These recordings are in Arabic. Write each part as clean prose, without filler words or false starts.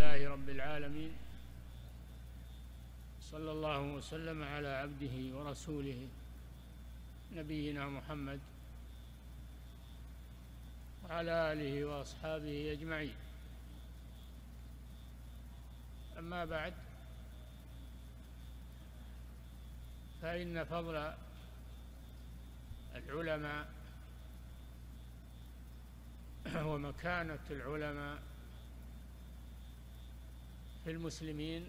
لله رب العالمين، صلى الله وسلم على عبده ورسوله نبينا محمد وعلى آله وأصحابه أجمعين. أما بعد، فإن فضل العلماء ومكانة العلماء في المسلمين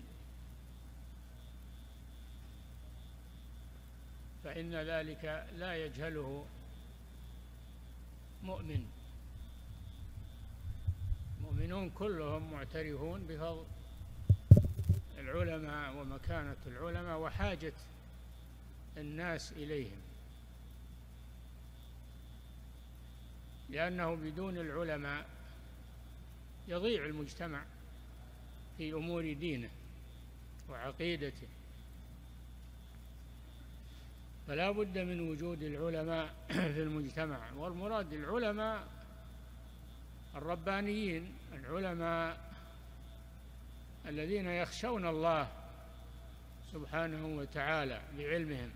فإن ذلك لا يجهله مؤمن. المؤمنون كلهم معترفون بفضل العلماء ومكانة العلماء وحاجة الناس إليهم، لأنه بدون العلماء يضيع المجتمع في أمور دينه وعقيدته، فلا بد من وجود العلماء في المجتمع. والمراد العلماء الربانيين، العلماء الذين يخشون الله سبحانه وتعالى بعلمهم،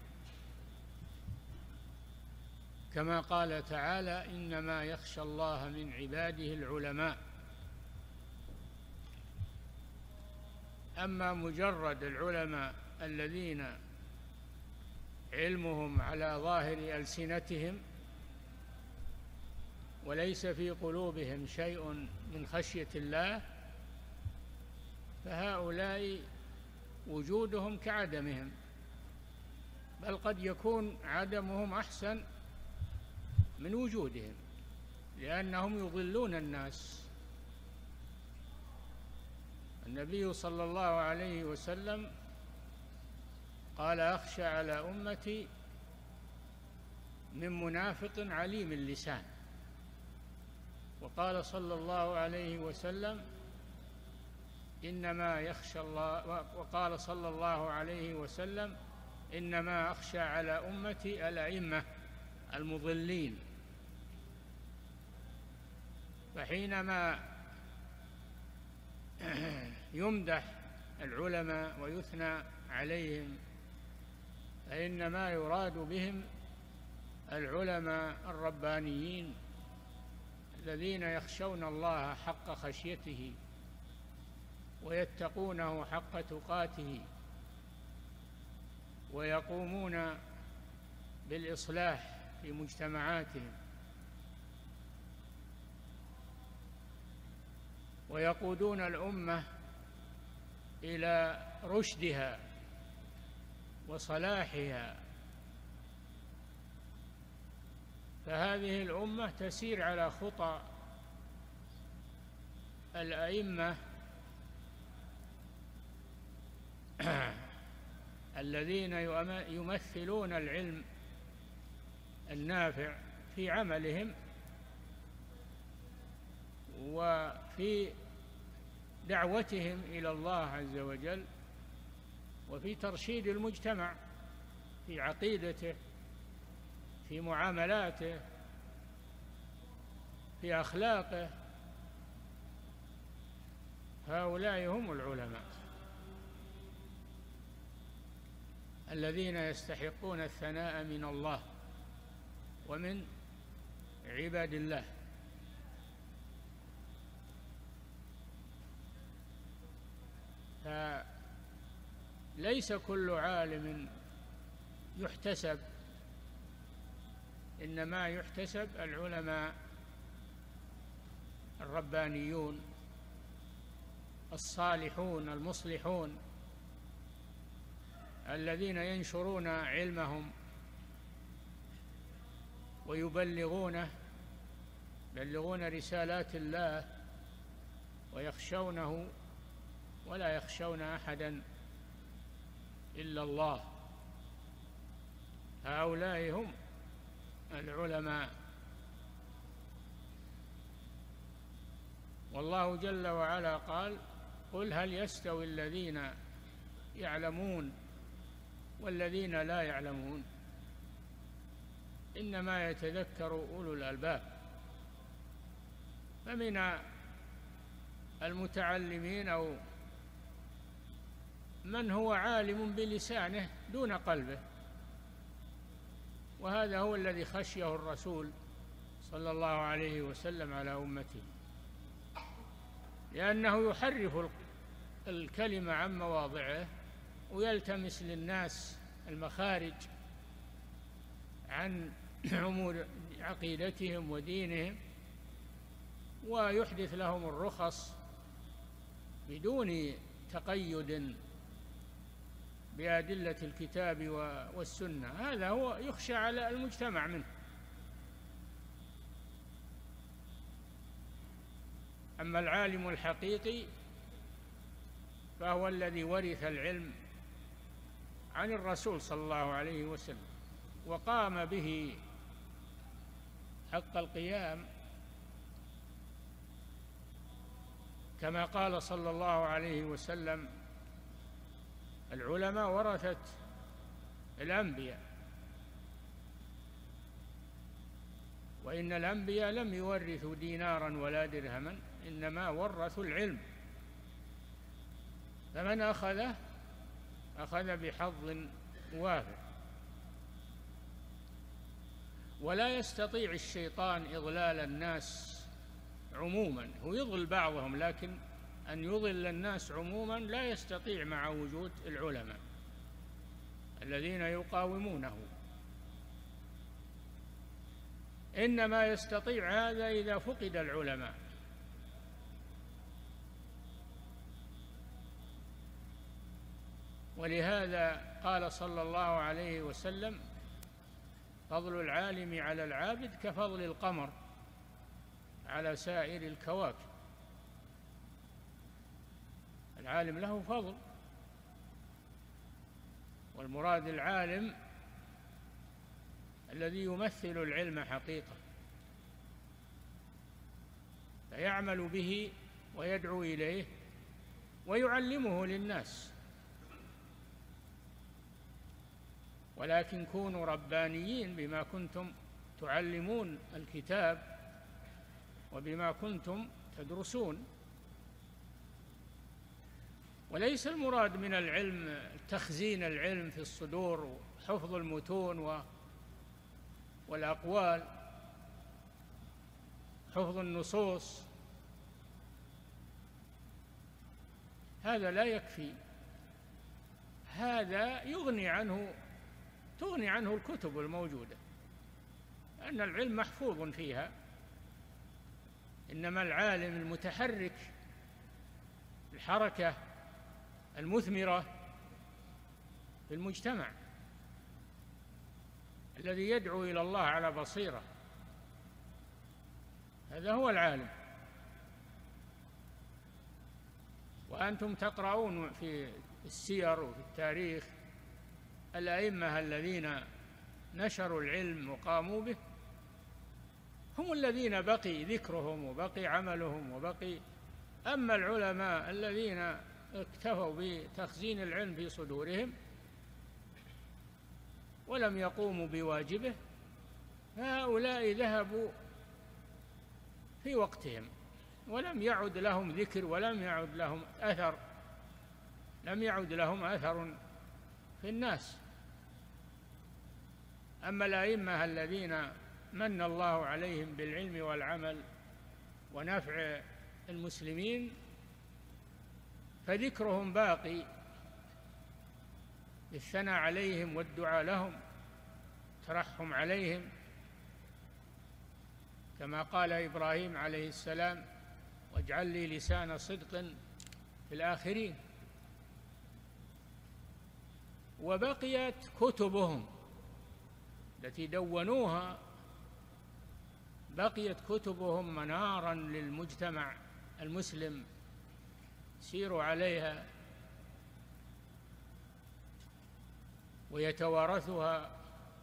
كما قال تعالى: إنما يخشى الله من عباده العلماء. أما مجرد العلماء الذين علمهم على ظاهر ألسنتهم وليس في قلوبهم شيء من خشية الله، فهؤلاء وجودهم كعدمهم، بل قد يكون عدمهم أحسن من وجودهم، لأنهم يضلون الناس. النبي صلى الله عليه وسلم قال: أخشى على أمتي من منافق عليم اللسان. وقال صلى الله عليه وسلم: إنما يخشى الله. وقال صلى الله عليه وسلم: إنما أخشى على أمتي الأئمة المضلين. فحينما يمدح العلماء ويثنى عليهم فإنما يراد بهم العلماء الربانيين الذين يخشون الله حق خشيته ويتقونه حق تقاته ويقومون بالإصلاح في مجتمعاتهم ويقودون الأمة إلى رشدها وصلاحها. فهذه الأمة تسير على خطى الأئمة الذين يمثلون العلم النافع في عملهم وفي دعوتهم إلى الله عز وجل، وفي ترشيد المجتمع في عقيدته، في معاملاته، في أخلاقه. هؤلاء هم العلماء الذين يستحقون الثناء من الله ومن عباد الله. فليس كل عالم يحتسب، إنما يحتسب العلماء الربانيون الصالحون المصلحون الذين ينشرون علمهم ويبلغون رسالات الله ويخشونه ولا يخشون أحدا إلا الله. هؤلاء هم العلماء. والله جل وعلا قال: قل هل يستوي الذين يعلمون والذين لا يعلمون، إنما يتذكر أولو الألباب. فمن المتعلمين أو من هو عالم بلسانه دون قلبه، وهذا هو الذي خشيه الرسول صلى الله عليه وسلم على أمته، لأنه يحرف الكلمة عن مواضعه ويلتمس للناس المخارج عن أمور عقيدتهم ودينهم، ويحدث لهم الرخص بدون تقيد بأدلة الكتاب والسنة. هذا هو يخشى على المجتمع منه. أما العالم الحقيقي فهو الذي ورث العلم عن الرسول صلى الله عليه وسلم وقام به حق القيام، كما قال صلى الله عليه وسلم: العلماء ورثة الأنبياء، وإن الأنبياء لم يورثوا دينارا ولا درهما، إنما ورثوا العلم، فمن أخذه أخذ بحظ وافر. ولا يستطيع الشيطان إضلال الناس عموما، هو يضل بعضهم، لكن أن يضل الناس عموما لا يستطيع مع وجود العلماء الذين يقاومونه. إنما يستطيع هذا إذا فقد العلماء. ولهذا قال صلى الله عليه وسلم: فضل العالم على العابد كفضل القمر على سائر الكواكب. العالم له فضل، والمراد العالم الذي يمثل العلم حقيقة، فيعمل به ويدعو إليه ويعلمه للناس. ولكن كونوا ربانيين بما كنتم تعلمون الكتاب وبما كنتم تدرسون. وليس المراد من العلم تخزين العلم في الصدور وحفظ المتون والأقوال، حفظ النصوص، هذا لا يكفي. هذا تغني عنه الكتب الموجودة، لأن العلم محفوظ فيها. إنما العالم المتحرك، الحركة المثمرة في المجتمع، الذي يدعو إلى الله على بصيرة، هذا هو العالم. وأنتم تقرؤون في السير وفي التاريخ الأئمة الذين نشروا العلم وقاموا به، هم الذين بقي ذكرهم وبقي عملهم وبقي. أما العلماء الذين اكتفوا بتخزين العلم في صدورهم ولم يقوموا بواجبه، فهؤلاء ذهبوا في وقتهم ولم يعد لهم ذكر ولم يعد لهم أثر، لم يعد لهم أثر في الناس. أما الأئمة الذين من الله عليهم بالعلم والعمل ونفع المسلمين فذكرهم باقي بالثناء عليهم والدعاء لهم، ترحم عليهم، كما قال إبراهيم عليه السلام: واجعل لي لسان صدق في الآخرين. وبقيت كتبهم التي دونوها، بقيت كتبهم منارا للمجتمع المسلم يسير عليها ويتوارثها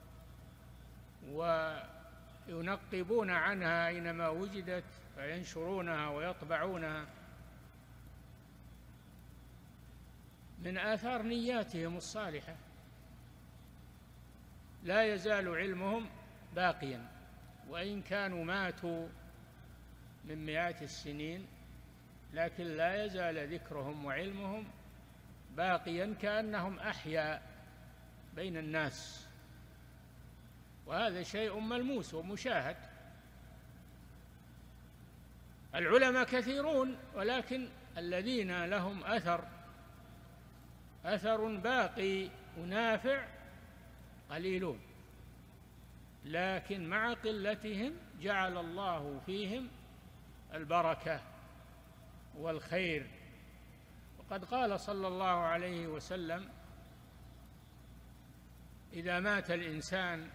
وينقبون عنها أينما وجدت، فينشرونها ويطبعونها من آثار نياتهم الصالحة. لا يزال علمهم باقيا، وإن كانوا ماتوا من مئات السنين لكن لا يزال ذكرهم وعلمهم باقيا كأنهم أحياء بين الناس، وهذا شيء ملموس ومشاهد. العلماء كثيرون، ولكن الذين لهم أثر باقي ونافع قليلون، لكن مع قلتهم جعل الله فيهم البركة والخير. وقد قال صلى الله عليه وسلم: إذا مات الإنسان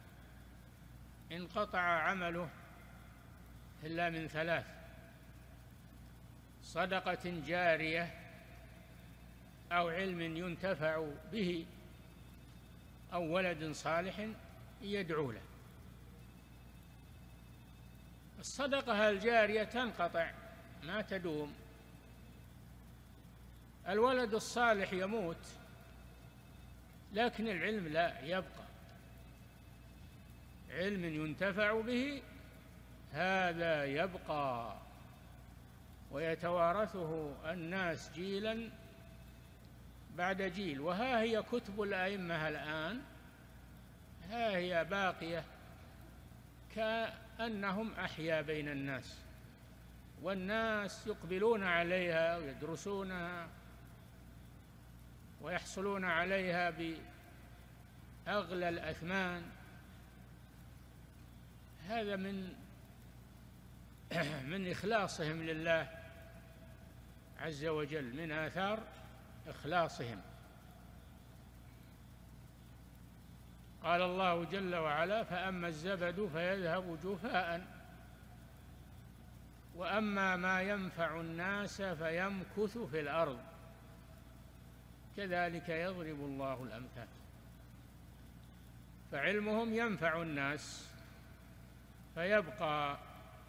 انقطع عمله إلا من ثلاث: صدقة جارية، أو علم ينتفع به، أو ولد صالح يدعو له. الصدقة الجارية تنقطع ما تدوم، الولد الصالح يموت، لكن العلم لا يبقى. علم ينتفع به هذا يبقى ويتوارثه الناس جيلا بعد جيل. وها هي كتب الأئمة الآن، ها هي باقية كأنهم أحيا بين الناس، والناس يقبلون عليها ويدرسونها ويحصلون عليها بأغلى الأثمان. هذا من إخلاصهم لله عز وجل، من آثار إخلاصهم. قال الله جل وعلا: فأما الزبد فيذهب جفاء، وأما ما ينفع الناس فيمكث في الأرض، كذلك يضرب الله الأمثال. فعلمهم ينفع الناس فيبقى،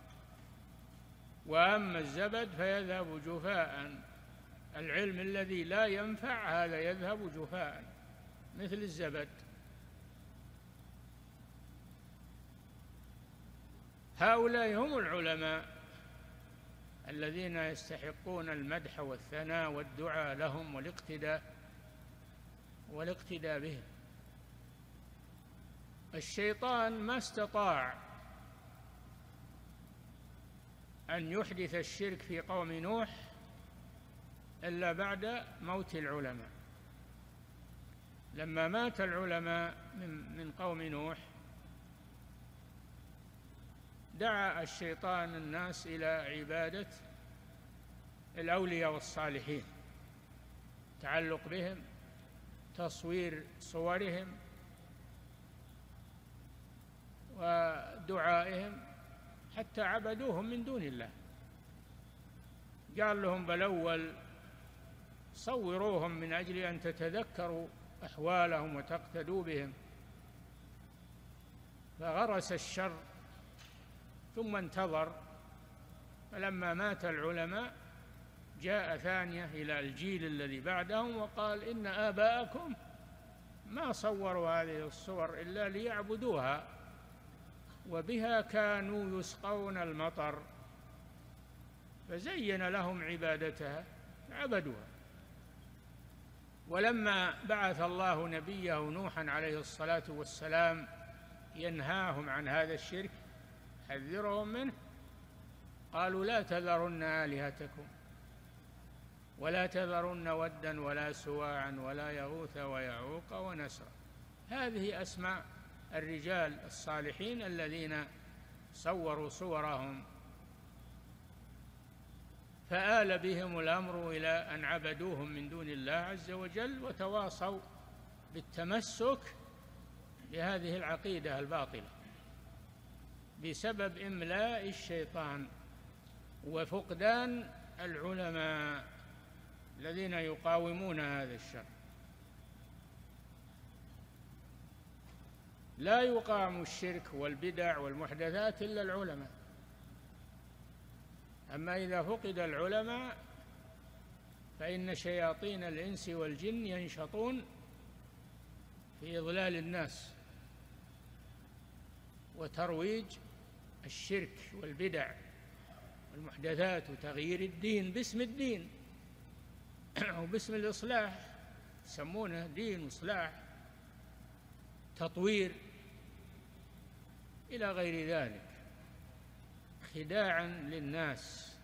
وأما الزبد فيذهب جفاء. العلم الذي لا ينفع هذا يذهب جفاء مثل الزبد. هؤلاء هم العلماء الذين يستحقون المدح والثناء والدعاء لهم والاقتداء بهم. الشيطان ما استطاع أن يحدث الشرك في قوم نوح إلا بعد موت العلماء. لما مات العلماء من قوم نوح دعا الشيطان الناس إلى عبادة الأولياء والصالحين، تعلق بهم، تصوير صورهم ودعائهم، حتى عبدوهم من دون الله. قال لهم: بالأول صوروهم من أجل أن تتذكروا أحوالهم وتقتدوا بهم. فغرس الشر ثم انتظر، فلما مات العلماء جاء ثانية إلى الجيل الذي بعدهم وقال: إن آباءكم ما صوروا هذه الصور إلا ليعبدوها، وبها كانوا يسقون المطر، فزين لهم عبادتها عبدوها. ولما بعث الله نبيه نوحا عليه الصلاة والسلام ينهاهم عن هذا الشرك، حذرهم منه، قالوا: لا تذرن آلهتكم ولا تذرن ودا ولا سواعا ولا يغوث ويعوق ونسرا. هذه أسماء الرجال الصالحين الذين صوروا صورهم، فآل بهم الأمر إلى أن عبدوهم من دون الله عز وجل، وتواصوا بالتمسك بهذه العقيدة الباطلة بسبب إملاء الشيطان وفقدان العلماء الذين يقاومون هذا الشر. لا يقام الشرك والبدع والمحدثات إلا العلماء. أما إذا فقد العلماء فإن شياطين الإنس والجن ينشطون في إضلال الناس وترويج الشرك والبدع المحدثات وتغيير الدين باسم الدين أو باسم الإصلاح، يسمونه دين إصلاح تطوير إلى غير ذلك، خداعا للناس.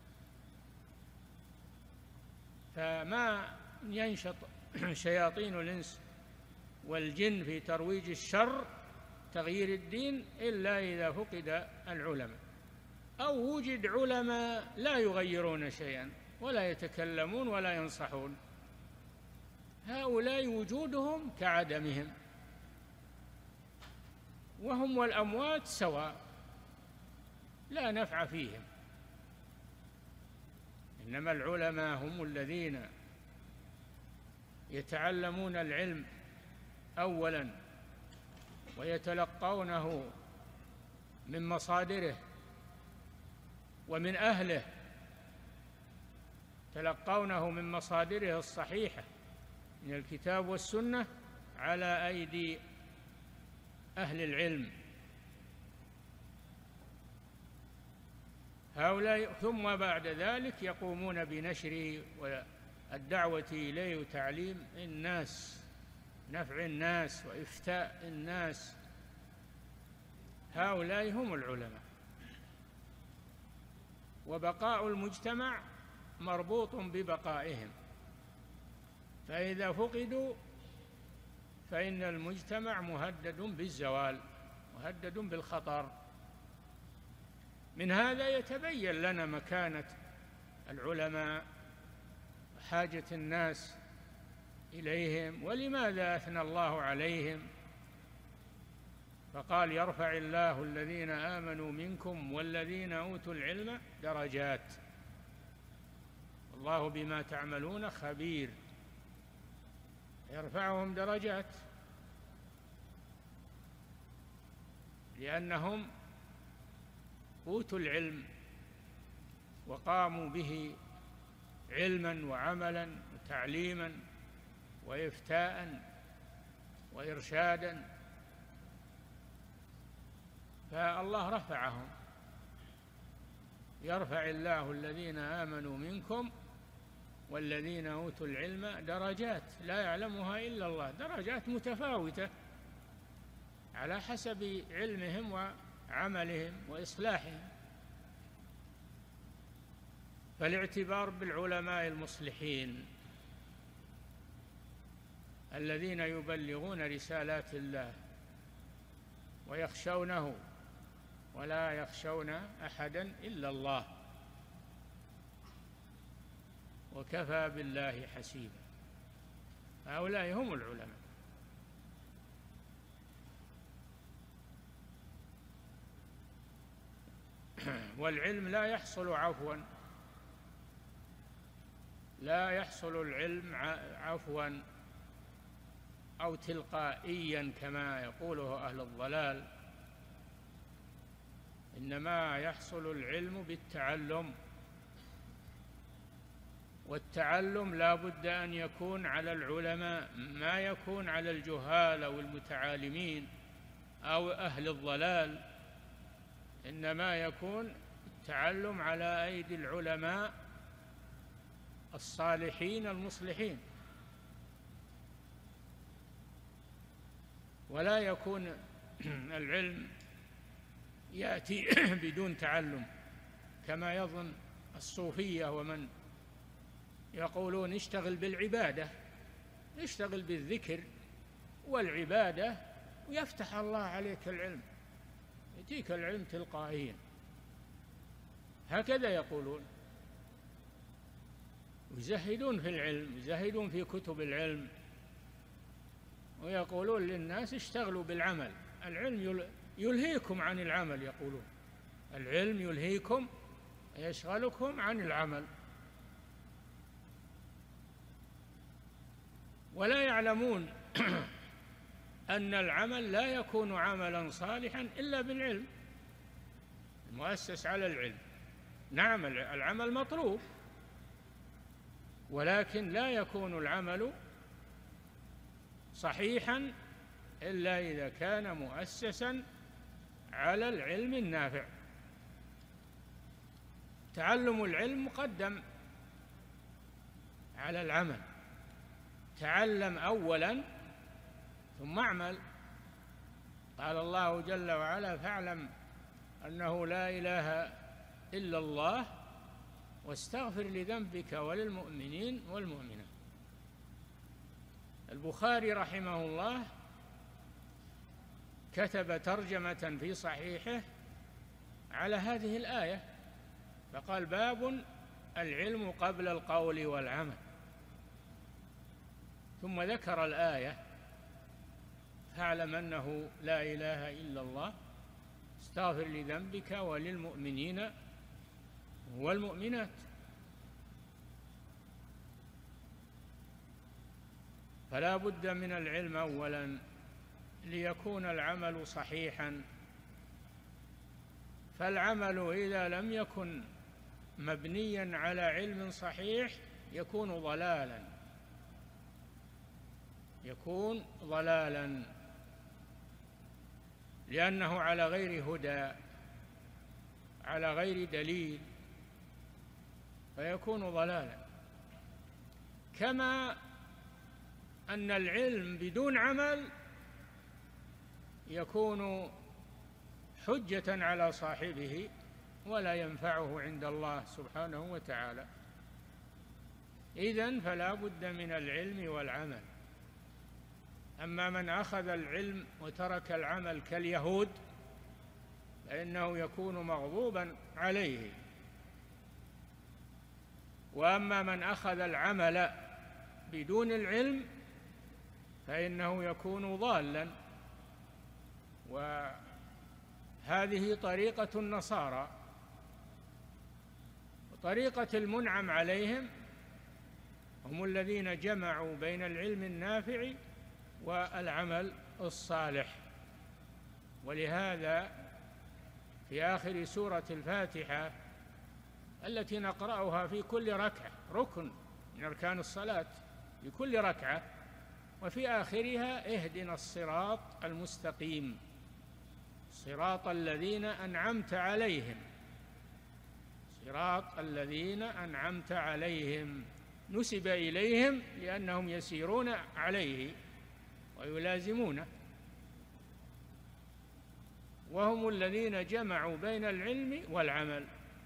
فما ينشط شياطين الإنس والجن في ترويج الشر تغيير الدين إلا إذا فقد العلماء، أو وجد علماء لا يغيرون شيئا ولا يتكلمون ولا ينصحون، هؤلاء وجودهم كعدمهم، وهم والأموات سواء لا نفع فيهم. إنما العلماء هم الذين يتعلمون العلم أولا ويتلقونه من مصادره ومن أهله، تلقونه من مصادره الصحيحة من الكتاب والسنة على أيدي أهل العلم هؤلاء، ثم بعد ذلك يقومون بنشره والدعوة إليه وتعليم الناس، نفع الناس وإفتاء الناس. هؤلاء هم العلماء. وبقاء المجتمع مربوط ببقائهم، فإذا فقدوا فإن المجتمع مهدد بالزوال، مهدد بالخطر. من هذا يتبين لنا مكانة العلماء وحاجة الناس إليهم، ولماذا أثنى الله عليهم فقال يرفع الله الذين آمنوا منكم والذين أوتوا العلم درجات، والله بما تعملون خبير، يرفعهم درجات لأنهم أوتوا العلم وقاموا به علما وعملا وتعليما وإفتاء وإرشادا، فالله رفعهم. يرفع الله الذين آمنوا منكم والذين أوتوا العلم درجات لا يعلمها إلا الله، درجات متفاوتة على حسب علمهم وعملهم وإصلاحهم. فالاعتبار بالعلماء المصلحين الذين يبلغون رسالات الله ويخشونه ولا يخشون أحدا إلا الله، وكفى بالله حسيبا. هؤلاء هم العلماء. والعلم لا يحصل عفوا، لا يحصل العلم عفوا أو تلقائيا كما يقوله أهل الضلال، إنما يحصل العلم بالتعلم، والتعلم لا بد أن يكون على العلماء ما يكون على الجهال أو المتعالمين أو أهل الضلال، إنما يكون التعلم على أيدي العلماء الصالحين المصلحين، ولا يكون العلم يأتي بدون تعلم كما يظن الصوفية ومن يقولون اشتغل بالعبادة، اشتغل بالذكر والعبادة ويفتح الله عليك العلم، يأتيك العلم تلقائيا، هكذا يقولون. ويزهدون في العلم، يزهدون في كتب العلم، ويقولون للناس اشتغلوا بالعمل، العلم يلهيكم عن العمل، يقولون العلم يلهيكم يشغلكم عن العمل، ولا يعلمون أن العمل لا يكون عملا صالحا إلا بالعلم المؤسس على العلم. نعم العمل مطلوب، ولكن لا يكون العمل صحيحا إلا إذا كان مؤسسا على العلم النافع. تعلم العلم مقدم على العمل. تعلم أولا ثم اعمل. قال الله جل وعلا: فاعلم أنه لا إله إلا الله واستغفر لذنبك وللمؤمنين والمؤمنات. البخاري رحمه الله كتب ترجمة في صحيحه على هذه الآية، فقال: باب العلم قبل القول والعمل. ثم ذكر الآية: فاعلم أنه لا إله إلا الله استغفر لذنبك وللمؤمنين والمؤمنات. فلا بد من العلم أولا ليكون العمل صحيحا، فالعمل إذا لم يكن مبنيا على علم صحيح يكون ضلالا، لأنه على غير هدى، على غير دليل، فيكون ضلالا. كما أن العلم بدون عمل يكون حجة على صاحبه ولا ينفعه عند الله سبحانه وتعالى. إذن فلا بد من العلم والعمل. أما من أخذ العلم وترك العمل كاليهود فإنه يكون مغضوبا عليه، وأما من أخذ العمل بدون العلم فإنه يكون ضالا. وهذه طريقة النصارى. وطريقة المنعم عليهم هم الذين جمعوا بين العلم النافع والعمل الصالح. ولهذا في آخر سورة الفاتحة التي نقرأها في كل ركعة، ركن من أركان الصلاة لكل ركعة، وفي آخرها: اهدنا الصراط المستقيم صراط الذين أنعمت عليهم. صراط الذين أنعمت عليهم نسب إليهم لأنهم يسيرون عليه ويلازمونه، وهم الذين جمعوا بين العلم والعمل،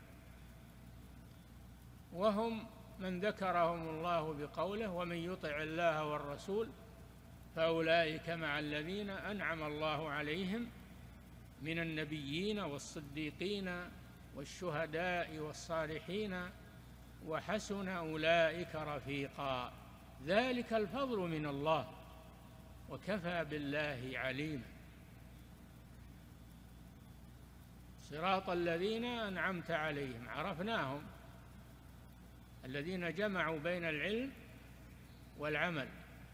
وهم من ذكرهم الله بقوله: ومن يطع الله والرسول فأولئك مع الذين أنعم الله عليهم من النبيين والصديقين والشهداء والصالحين وحسن أولئك رفيقا ذلك الفضل من الله وكفى بالله عليما. صراط الذين أنعمت عليهم عرفناهم، الذين جمعوا بين العلم والعمل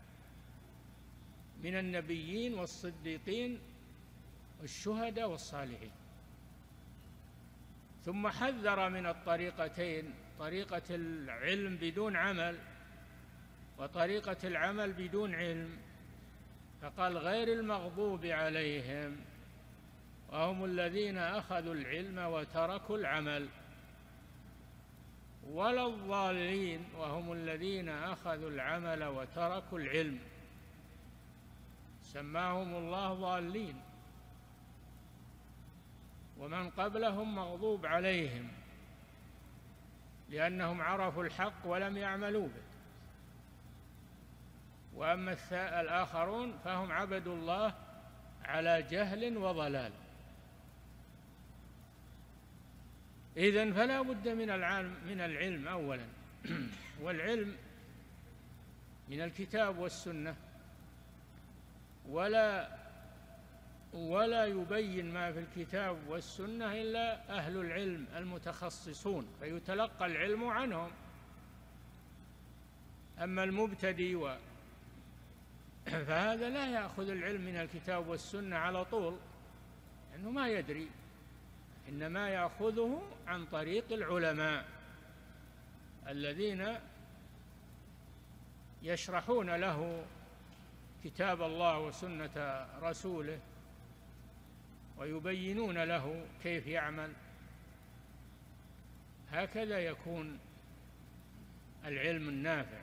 من النبيين والصديقين والشهداء والصالحين. ثم حذر من الطريقتين: طريقة العلم بدون عمل وطريقة العمل بدون علم، فقال: غير المغضوب عليهم، وهم الذين أخذوا العلم وتركوا العمل، ولا الضالين، وهم الذين أخذوا العمل وتركوا العلم. سماهم الله ضالين، ومن قبلهم مغضوب عليهم لأنهم عرفوا الحق ولم يعملوا به. وأما الآخرون فهم عبدوا الله على جهل وضلال. إذن فلا بد من العلم أولا والعلم من الكتاب والسنة، ولا يبين ما في الكتاب والسنة إلا أهل العلم المتخصصون، فيتلقى العلم عنهم. أما المبتدئ فهذا لا يأخذ العلم من الكتاب والسنة على طول، لأنه ما يدري، إنما يأخذه عن طريق العلماء الذين يشرحون له كتاب الله وسنة رسوله ويبينون له كيف يعمل. هكذا يكون العلم النافع.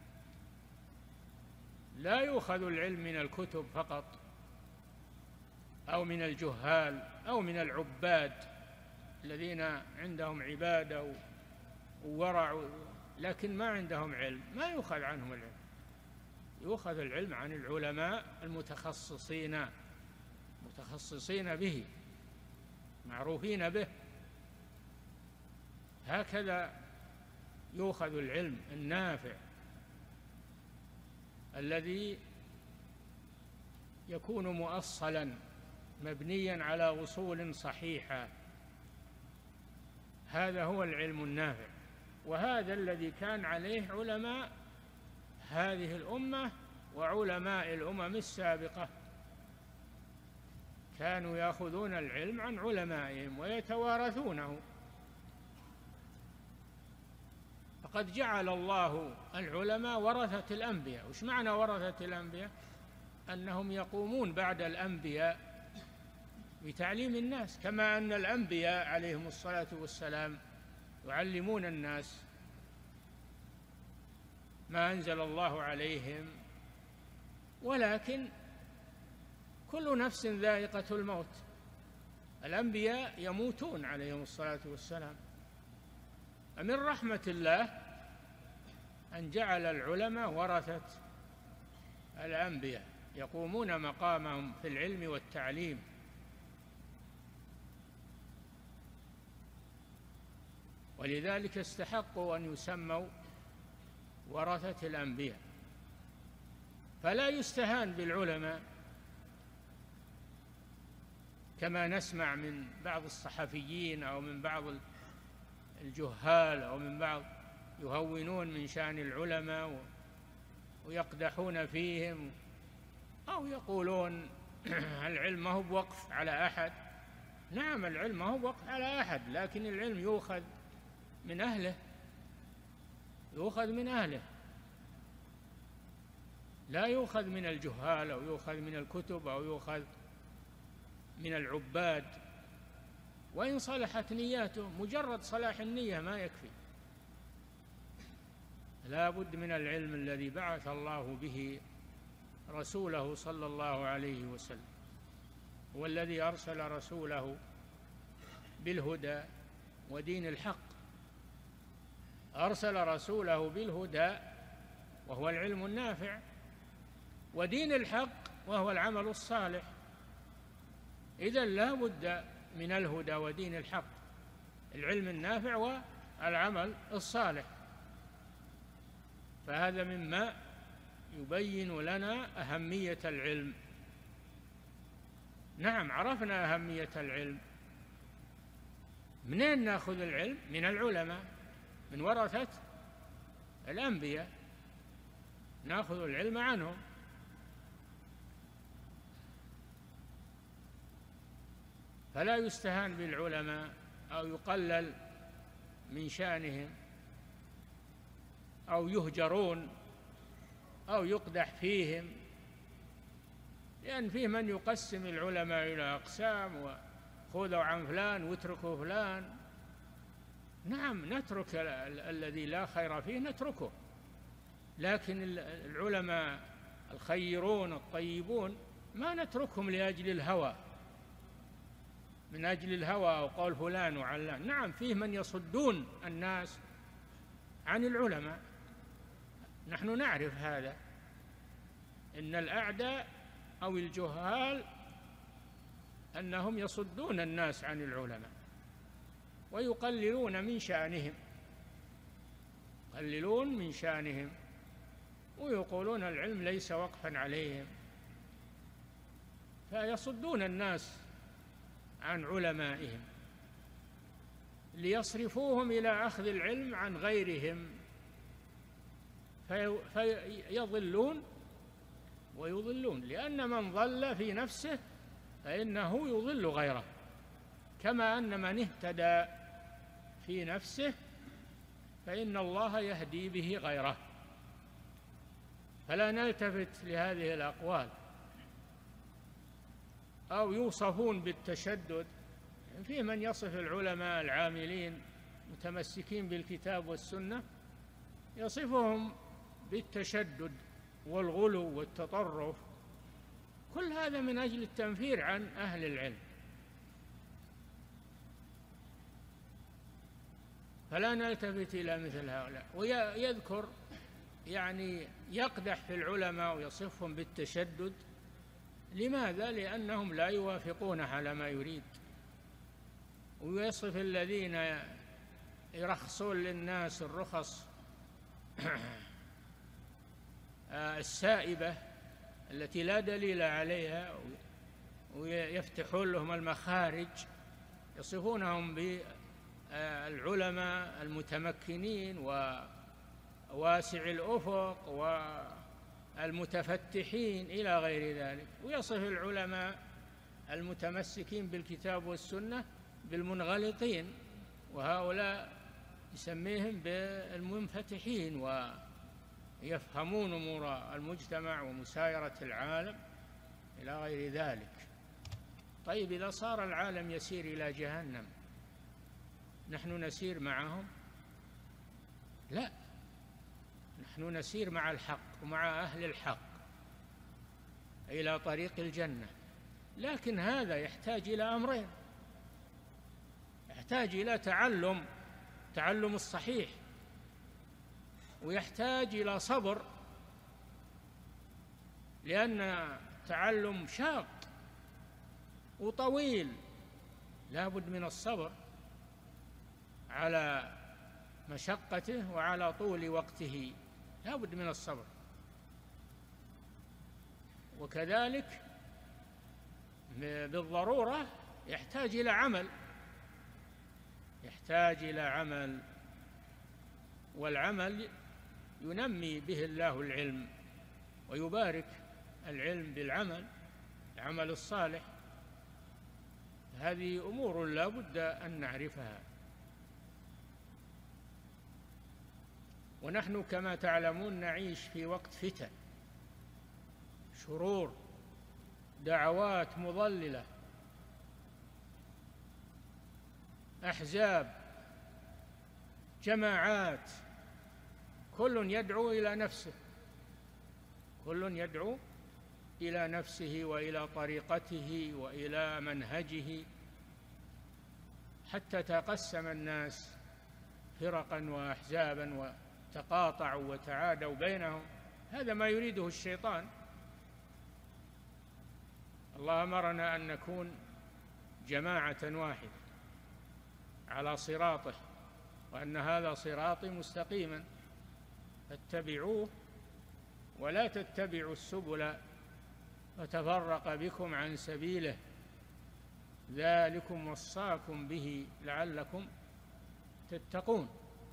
لا يؤخذ العلم من الكتب فقط، أو من الجهال، أو من العباد الذين عندهم عبادة وورع لكن ما عندهم علم، ما يؤخذ عنهم العلم. يؤخذ العلم عن العلماء المتخصصين به، معروفين به. هكذا يؤخذ العلم النافع الذي يكون مؤصلا مبنيا على أصول صحيحة. هذا هو العلم النافع، وهذا الذي كان عليه علماء هذه الأمة وعلماء الأمم السابقة. كانوا يأخذون العلم عن علمائهم ويتوارثونه. فقد جعل الله العلماء ورثة الأنبياء. وش معنى ورثة الأنبياء؟ أنهم يقومون بعد الأنبياء بتعليم الناس، كما أن الأنبياء عليهم الصلاة والسلام يعلمون الناس ما أنزل الله عليهم. ولكن كل نفس ذائقة الموت. الأنبياء يموتون عليهم الصلاة والسلام. فمن رحمة الله أن جعل العلماء ورثة الأنبياء يقومون مقامهم في العلم والتعليم. ولذلك استحقوا أن يسموا ورثة الأنبياء. فلا يستهان بالعلماء كما نسمع من بعض الصحفيين أو من بعض الجهال أو من بعض يهونون من شأن العلماء ويقدحون فيهم، أو يقولون العلم ما هو بوقف على أحد. نعم، العلم ما هو بوقف على أحد، لكن العلم يؤخذ من أهله، يؤخذ من أهله، لا يؤخذ من الجهال أو يؤخذ من الكتب أو يؤخذ من العباد. وإن صلحت نياته، مجرد صلاح النية ما يكفي. لا بد من العلم الذي بعث الله به رسوله صلى الله عليه وسلم. هو الذي أرسل رسوله بالهدى ودين الحق. أرسل رسوله بالهدى وهو العلم النافع، ودين الحق وهو العمل الصالح. إذن لا بد من الهدى ودين الحق، العلم النافع والعمل الصالح. فهذا مما يبين لنا أهمية العلم. نعم، عرفنا أهمية العلم. منين نأخذ العلم؟ من العلماء، من ورثة الأنبياء، نأخذ العلم عنهم. فلا يستهان بالعلماء أو يقلل من شأنهم أو يهجرون أو يقدح فيهم، لأن فيه من يقسم العلماء إلى أقسام، وخذوا عن فلان واتركوا فلان. نعم، نترك الذي لا خير فيه نتركه، لكن العلماء الخيرون الطيبون ما نتركهم لأجل الهوى، من أجل الهوى أو قول فلان وعلان. نعم، فيه من يصدون الناس عن العلماء، نحن نعرف هذا، إن الأعداء أو الجهال أنهم يصدون الناس عن العلماء ويقللون من شأنهم، يقللون من شأنهم ويقولون العلم ليس وقفا عليهم، فيصدون الناس عن علمائهم ليصرفوهم إلى أخذ العلم عن غيرهم، فيضلون ويضلون. لأن من ضل في نفسه فإنه يضل غيره، كما أن من اهتدى في نفسه فإن الله يهدي به غيره. فلا نلتفت لهذه الأقوال. أو يوصفون بالتشدد، في من يصف العلماء العاملين متمسكين بالكتاب والسنة يصفهم بالتشدد والغلو والتطرف، كل هذا من أجل التنفير عن أهل العلم. فلا نلتفت إلى مثل هؤلاء. ويذكر يعني يقدح في العلماء ويصفهم بالتشدد. لماذا؟ لأنهم لا يوافقون على ما يريد. ويصف الذين يرخصون للناس الرخص السائبة التي لا دليل عليها، ويفتحون لهم المخارج، يصفونهم بالعلماء المتمكنين وواسع الأفق والمتفتحين إلى غير ذلك. ويصف العلماء المتمسكين بالكتاب والسنة بالمنغلقين، وهؤلاء يسميهم بالمنفتحين ويفهمون أمور المجتمع ومسايرة العالم إلى غير ذلك. طيب، إذا صار العالم يسير إلى جهنم نحن نسير معهم؟ لا، نحن نسير مع الحق ومع أهل الحق إلى طريق الجنة. لكن هذا يحتاج إلى أمرين: يحتاج إلى تعلم الصحيح، ويحتاج إلى صبر، لأن التعلم شاق وطويل، لا بد من الصبر على مشقته وعلى طول وقته، لا بد من الصبر. وكذلك بالضرورة يحتاج إلى عمل، والعمل ينمي به الله العلم ويبارك العلم بالعمل، العمل الصالح. هذه أمور لا بد أن نعرفها. ونحن كما تعلمون نعيش في وقت فتن، شرور، دعوات مضللة، أحزاب، جماعات، كل يدعو إلى نفسه وإلى طريقته وإلى منهجه، حتى تقسم الناس فرقا وأحزابا وتقاطعوا وتعادوا بينهم. هذا ما يريده الشيطان. الله أمرنا أن نكون جماعة واحدة على صراطه، وأن هذا صراطي مستقيما فاتبعوه ولا تتبعوا السبل فتفرق بكم عن سبيله، ذلكم وصاكم به لعلكم تتقون.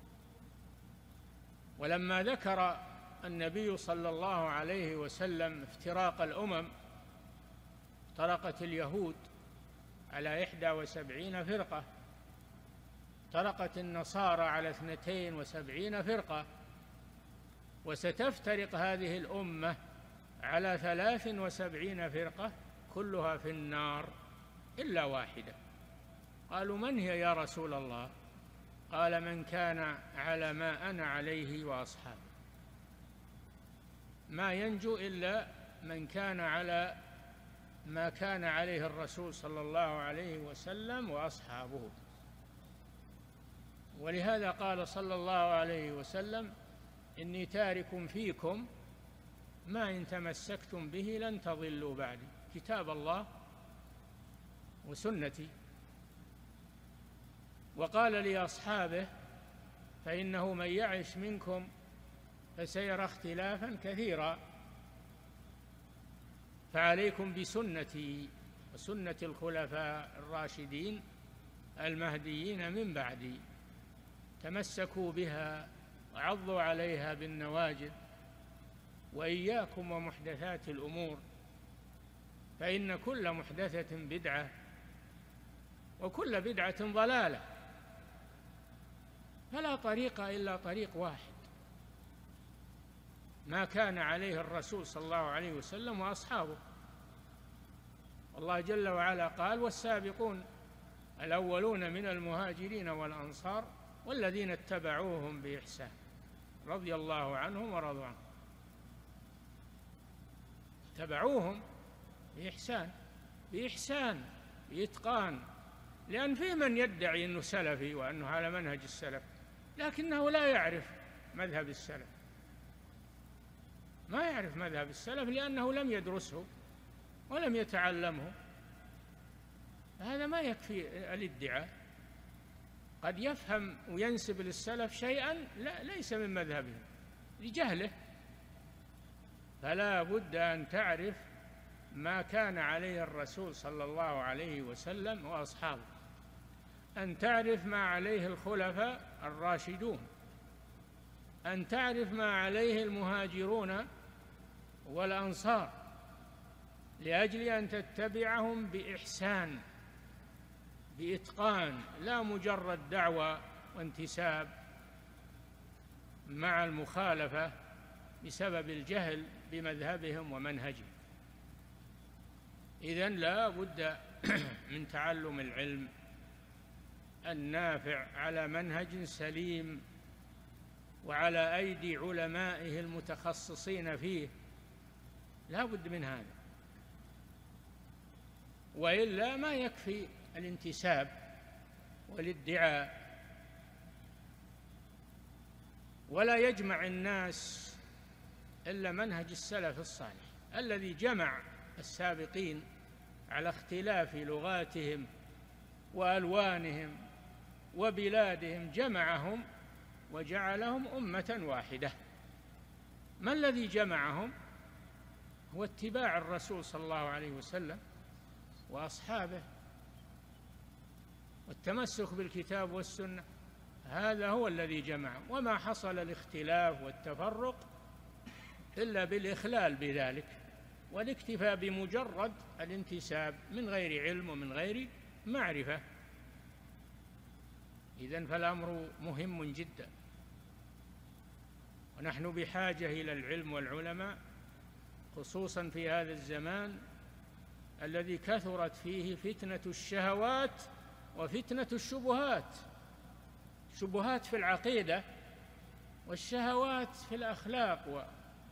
ولما ذكر النبي صلى الله عليه وسلم افتراق الأمم، افترقت اليهود على 71 فرقة، افترقت النصارى على 72 فرقة، وستفترق هذه الأمة على 73 فرقة كلها في النار إلا واحدة. قالوا: من هي يا رسول الله؟ قال: من كان على ما أنا عليه وأصحابي. ما ينجو إلا من كان على ما كان عليه الرسول صلى الله عليه وسلم وأصحابه. ولهذا قال صلى الله عليه وسلم: إني تارك فيكم ما إن تمسكتم به لن تضلوا بعدي، كتاب الله وسنتي. وقال لأصحابه: فإنه من يعش منكم فسيرى اختلافا كثيرا، فعليكم بسنتي وسنة الخلفاء الراشدين المهديين من بعدي، تمسكوا بها وعضوا عليها بالنواجذ، وإياكم ومحدثات الأمور، فإن كل محدثة بدعة وكل بدعة ضلالة، فلا طريق إلا طريق واحد، ما كان عليه الرسول صلى الله عليه وسلم وأصحابه. الله جل وعلا قال: والسابقون الأولون من المهاجرين والأنصار والذين اتبعوهم بإحسان رضي الله عنهم ورضوا عنه. اتبعوهم بإحسان بإتقان، لأن في من يدعي أنه سلفي وأنه على منهج السلف لكنه لا يعرف مذهب السلف، ما يعرف مذهب السلف لأنه لم يدرسه ولم يتعلمه. هذا ما يكفي الادعاء، قد يفهم وينسب للسلف شيئا ليس من مذهبهم لجهله. فلا بد أن تعرف ما كان عليه الرسول صلى الله عليه وسلم وأصحابه، أن تعرف ما عليه الخلفاء الراشدون، أن تعرف ما عليه المهاجرون والأنصار، لأجل أن تتبعهم بإحسان بإتقان، لا مجرد دعوة وانتساب مع المخالفة بسبب الجهل بمذهبهم ومنهجهم. إذن لا بد من تعلم العلم النافع على منهج سليم وعلى أيدي علمائه المتخصصين فيه، لا بد من هذا، وإلا ما يكفي الانتساب والادعاء. ولا يجمع الناس إلا منهج السلف الصالح الذي جمع السابقين على اختلاف لغاتهم وألوانهم وبلادهم، جمعهم وجعلهم أمة واحدة. ما الذي جمعهم؟ هو اتباع الرسول صلى الله عليه وسلم وأصحابه والتمسك بالكتاب والسنة، هذا هو الذي جمعهم. وما حصل الاختلاف والتفرق إلا بالإخلال بذلك والاكتفاء بمجرد الانتساب من غير علم ومن غير معرفة. إذن فالأمر مهم جدا، ونحن بحاجة إلى العلم والعلماء، خصوصا في هذا الزمان الذي كثرت فيه فتنة الشهوات وفتنة الشبهات، شبهات في العقيدة والشهوات في الأخلاق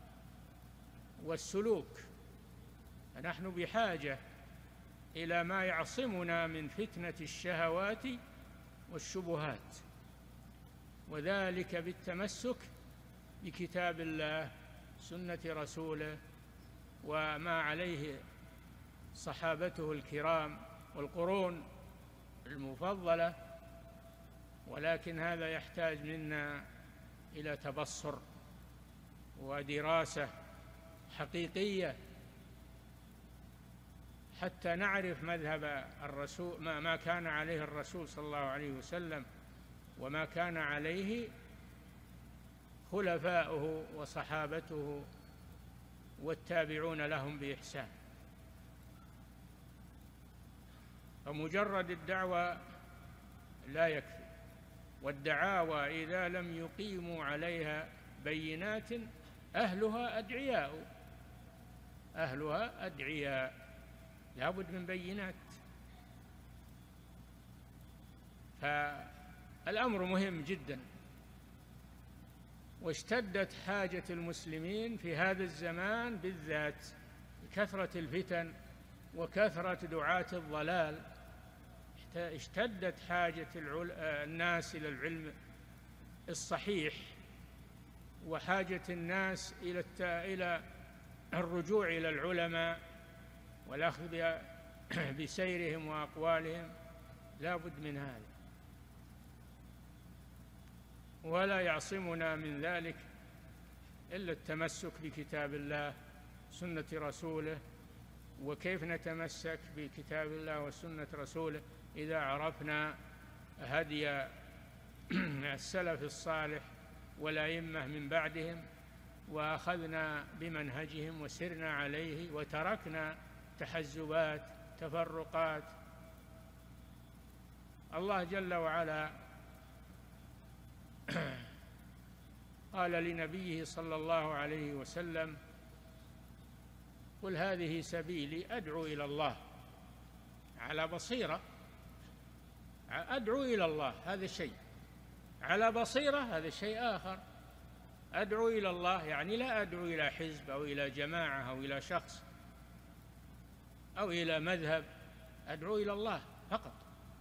والسلوك. فنحن بحاجة إلى ما يعصمنا من فتنة الشهوات والشبهات، وذلك بالتمسك بكتاب الله سنة رسوله وما عليه صحابته الكرام والقرون المفضلة. ولكن هذا يحتاج منا إلى تبصر ودراسة حقيقية حتى نعرف مذهب الرسول، ما كان عليه الرسول صلى الله عليه وسلم وما كان عليه خلفاؤه وصحابته والتابعون لهم بإحسان. فمجرد الدعوة لا يكفي، والدعاوى إذا لم يقيموا عليها بينات أهلها أدعياء، لا بد من بينات. فالأمر مهم جدا، واشتدت حاجة المسلمين في هذا الزمان بالذات بكثرة الفتن وكثرة دعاة الضلال. اشتدت حاجة الناس إلى العلم الصحيح، وحاجة الناس إلى الرجوع إلى العلماء والأخذ بسيرهم وأقوالهم. لا بد من هذا، ولا يعصمنا من ذلك إلا التمسك بكتاب الله سنة رسوله. وكيف نتمسك بكتاب الله وسنة رسوله؟ إذا عرفنا هدي السلف الصالح والأئمة من بعدهم، وأخذنا بمنهجهم وسرنا عليه، وتركنا تحزبات تفرقات. الله جل وعلا قال لنبيه صلى الله عليه وسلم: قل هذه سبيلي أدعو إلى الله على بصيرة. أدعو إلى الله هذا شيء، على بصيرة هذا شيء آخر. أدعو إلى الله يعني لا أدعو إلى حزب أو إلى جماعة أو إلى شخص أو إلى مذهب، أدعو إلى الله فقط.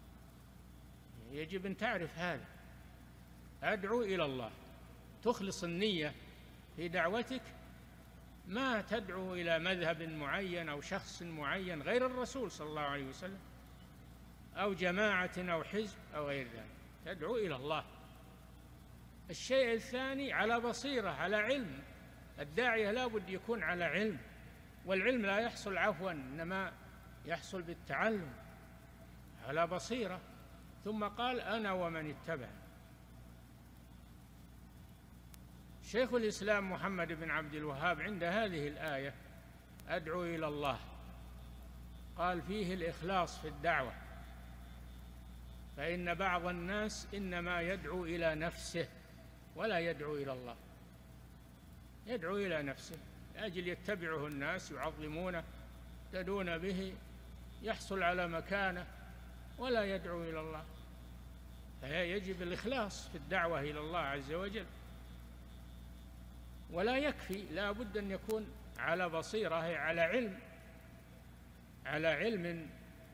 يجب أن تعرف هذا، أدعو إلى الله، تخلص النية في دعوتك، ما تدعو إلى مذهب معين أو شخص معين غير الرسول صلى الله عليه وسلم أو جماعة أو حزب أو غير ذلك، تدعو إلى الله. الشيء الثاني على بصيرة، على علم. الداعية لا بد يكون على علم، والعلم لا يحصل عفوا، إنما يحصل بالتعلم، على بصيرة. ثم قال أنا ومن اتبع. شيخ الإسلام محمد بن عبد الوهاب عند هذه الآية أدعو إلى الله قال فيه الإخلاص في الدعوة، فإن بعض الناس إنما يدعو إلى نفسه ولا يدعو إلى الله، يدعو إلى نفسه لأجل يتبعه الناس يعظمونه يقتدون به، يحصل على مكانه، ولا يدعو إلى الله. فيجب الإخلاص في الدعوة إلى الله عز وجل، ولا يكفي، لا بد أن يكون على بصيرة، على علم، على علم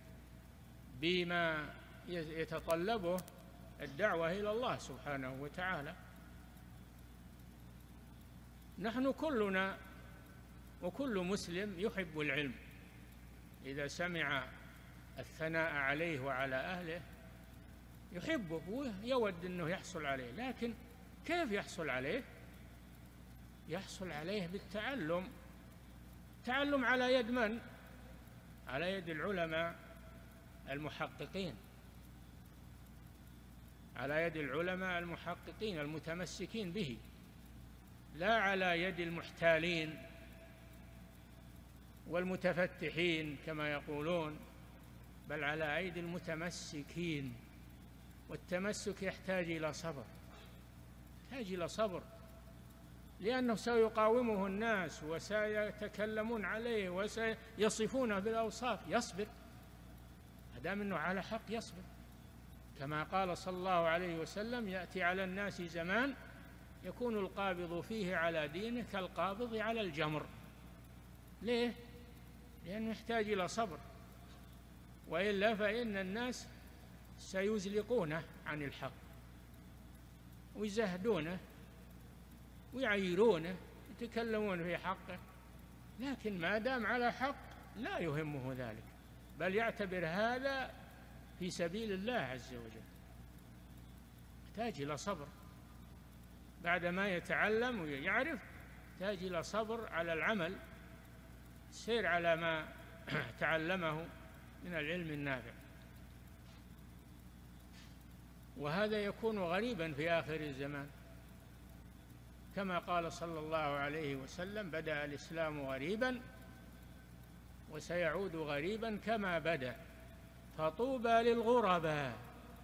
بما يتطلبه الدعوة إلى الله سبحانه وتعالى. نحن كلنا وكل مسلم يحب العلم، إذا سمع الثناء عليه وعلى أهله يحبه ويود أنه يحصل عليه، لكن كيف يحصل عليه؟ يحصل عليه بالتعلم. تعلم على يد من؟ على يد العلماء المحققين، على يد العلماء المحققين المتمسكين به، لا على يد المحتالين والمتفتحين كما يقولون، بل على أيدي المتمسكين. والتمسك يحتاج إلى صبر، يحتاج إلى صبر، لأنه سيقاومه الناس وسيتكلمون عليه وسيصفونه بالأوصاف، يصبر ما دام أنه على حق، يصبر. كما قال صلى الله عليه وسلم يأتي على الناس زمان يكون القابض فيه على دينه كالقابض على الجمر. ليه؟ لأنه يحتاج إلى صبر، وإلا فإن الناس سيزلقونه عن الحق ويزهدونه ويعيرونه، يتكلمون في حقه، لكن ما دام على حق لا يهمه ذلك، بل يعتبر هذا في سبيل الله عز وجل. يحتاج إلى صبر بعد ما يتعلم ويعرف، يحتاج إلى صبر على العمل، السير على ما تعلمه من العلم النافع. وهذا يكون غريبا في آخر الزمان، كما قال صلى الله عليه وسلم بدأ الإسلام غريبا وسيعود غريبا كما بدأ، فطوبى للغرباء.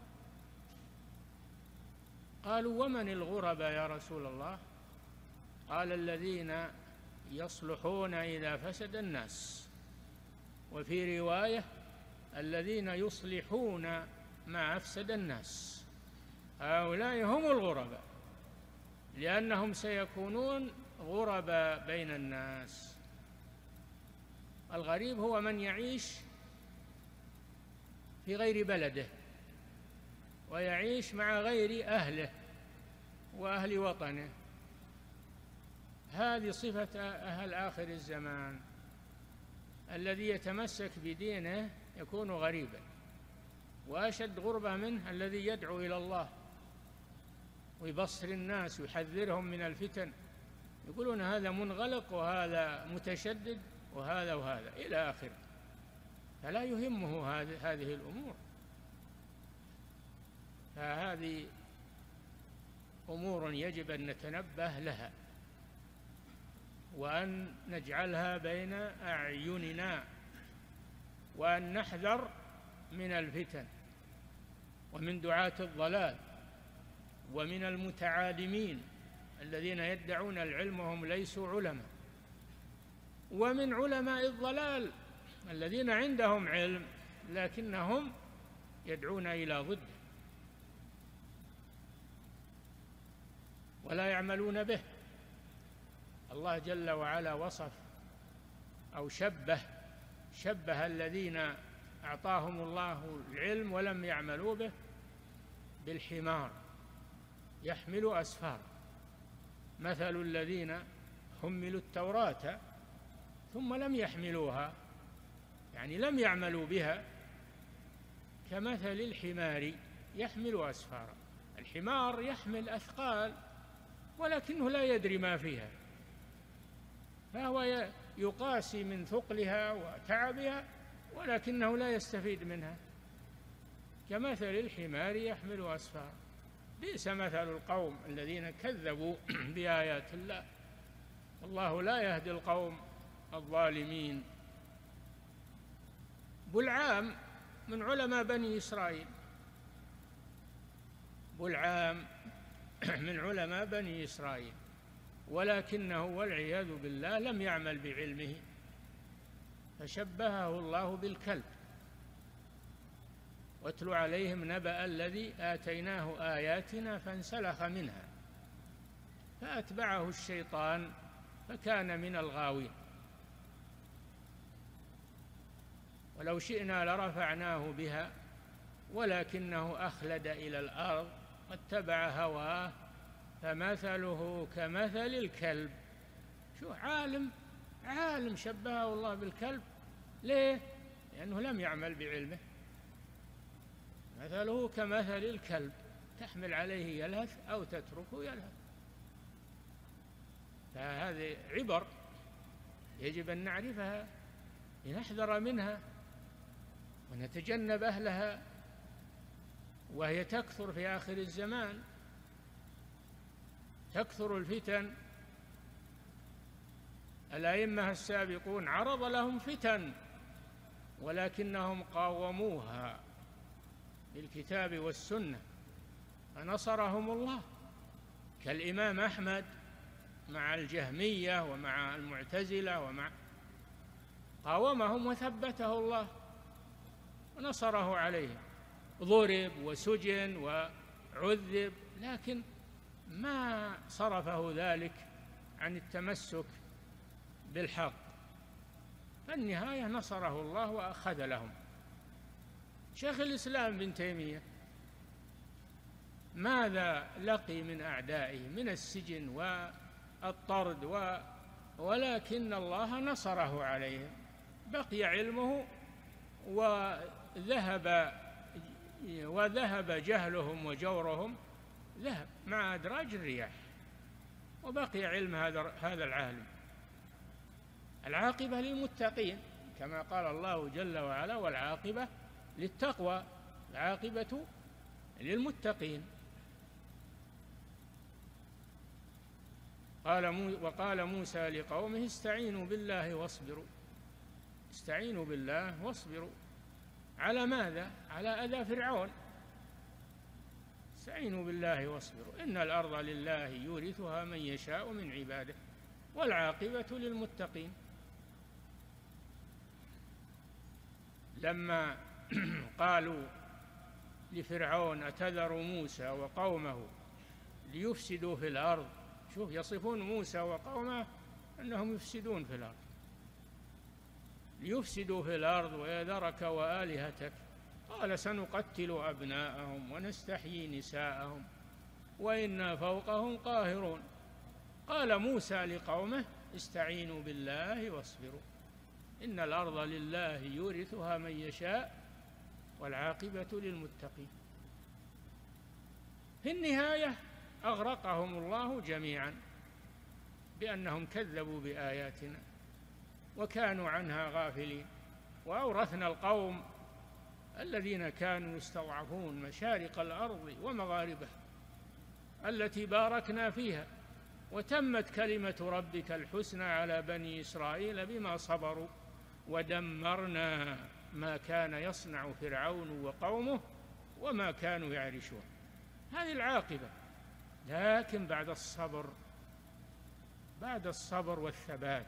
قالوا ومن الغرباء يا رسول الله؟ قال الذين يصلحون إذا فسد الناس، وفي رواية الذين يصلحون ما أفسد الناس. هؤلاء هم الغرباء، لأنهم سيكونون غرباء بين الناس. الغريب هو من يعيش في غير بلده ويعيش مع غير أهله وأهل وطنه، هذه صفة أهل آخر الزمان. الذي يتمسك بدينه يكون غريبا، وأشد غربة منه الذي يدعو إلى الله ويبصر الناس ويحذرهم من الفتن، يقولون هذا منغلق وهذا متشدد وهذا وهذا إلى آخره، فلا يهمه هذه الأمور. فهذه أمور يجب أن نتنبه لها وأن نجعلها بين أعيننا، وأن نحذر من الفتن ومن دعاة الضلال ومن المتعالمين الذين يدعون العلم وهم ليسوا علماء، ومن علماء الضلال الذين عندهم علم لكنهم يدعون إلى ضده. ولا يعملون به. الله جل وعلا وصف أو شبه الذين أعطاهم الله العلم ولم يعملوا به بالحمار يحمل أسفار، مثل الذين حملوا التوراة ثم لم يحملوها، يعني لم يعملوا بها، كمثل الحمار يحمل أسفارا. الحمار يحمل أثقال ولكنه لا يدري ما فيها، فهو يقاسي من ثقلها وتعبها ولكنه لا يستفيد منها، كمثل الحمار يحمل أسفارا. بئس مثل القوم الذين كذبوا بآيات الله، والله لا يهدي القوم الظالمين. بلعام من علماء بني إسرائيل، بلعام من علماء بني إسرائيل، ولكنه والعياذ بالله لم يعمل بعلمه، فشبهه الله بالكلب. واتل عليهم نبأ الذي آتيناه آياتنا فانسلخ منها فأتبعه الشيطان فكان من الغاوين. ولو شئنا لرفعناه بها ولكنه أخلد إلى الأرض واتبع هواه فمثله كمثل الكلب. شو عالم شبهه الله بالكلب. ليه؟ لأنه لم يعمل بعلمه. مثله كمثل الكلب تحمل عليه يلهث أو تتركه يلهث. فهذه عبر يجب أن نعرفها لنحذر منها ونتجنب أهلها، وهي تكثر في آخر الزمان، تكثر الفتن. الأئمة السابقون عرض لهم فتن ولكنهم قاوموها بالكتاب والسنة فنصرهم الله، كالإمام أحمد مع الجهمية ومع المعتزلة قاومهم وثبته الله ونصره عليهم. ضرب وسجن وعذب لكن ما صرفه ذلك عن التمسك بالحق، فالنهاية نصره الله وأخذ لهم. شيخ الإسلام ابن تيمية ماذا لقي من أعدائه من السجن والطرد ولكن الله نصره عليهم، بقي علمه وذهب جهلهم وجورهم، ذهب مع أدراج الرياح وبقي علم هذا العالم. العاقبة للمتقين كما قال الله جل وعلا: والعاقبة للتقوى، العاقبة للمتقين. وقال موسى لقومه: استعينوا بالله واصبروا. استعينوا بالله واصبروا على ماذا؟ على أذى فرعون. استعينوا بالله واصبروا إن الأرض لله يورثها من يشاء من عباده والعاقبة للمتقين. لما قالوا لفرعون: أتذر موسى وقومه ليفسدوا في الأرض، شوف يصفون موسى وقومه أنهم يفسدون في الأرض، ليفسدوا في الأرض ويذرك وآلهتك، قال: سنقتل أبناءهم ونستحيي نساءهم وإنا فوقهم قاهرون. قال موسى لقومه: استعينوا بالله واصبروا إن الأرض لله يورثها من يشاء والعاقبة للمتقين. في النهاية أغرقهم الله جميعا بأنهم كذبوا بآياتنا وكانوا عنها غافلين. وأورثنا القوم الذين كانوا يستضعفون مشارق الأرض ومغاربها التي باركنا فيها، وتمت كلمة ربك الحسنى على بني إسرائيل بما صبروا ودمرنا ما كان يصنع فرعون وقومه وما كانوا يعرشون. هذه العاقبة، لكن بعد الصبر والثبات.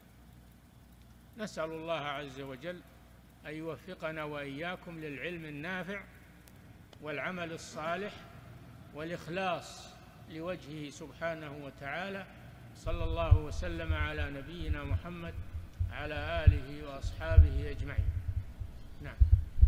نسأل الله عز وجل أن يوفقنا وإياكم للعلم النافع والعمل الصالح والإخلاص لوجهه سبحانه وتعالى. صلى الله وسلم على نبينا محمد على آله وأصحابه أجمعين. نعم.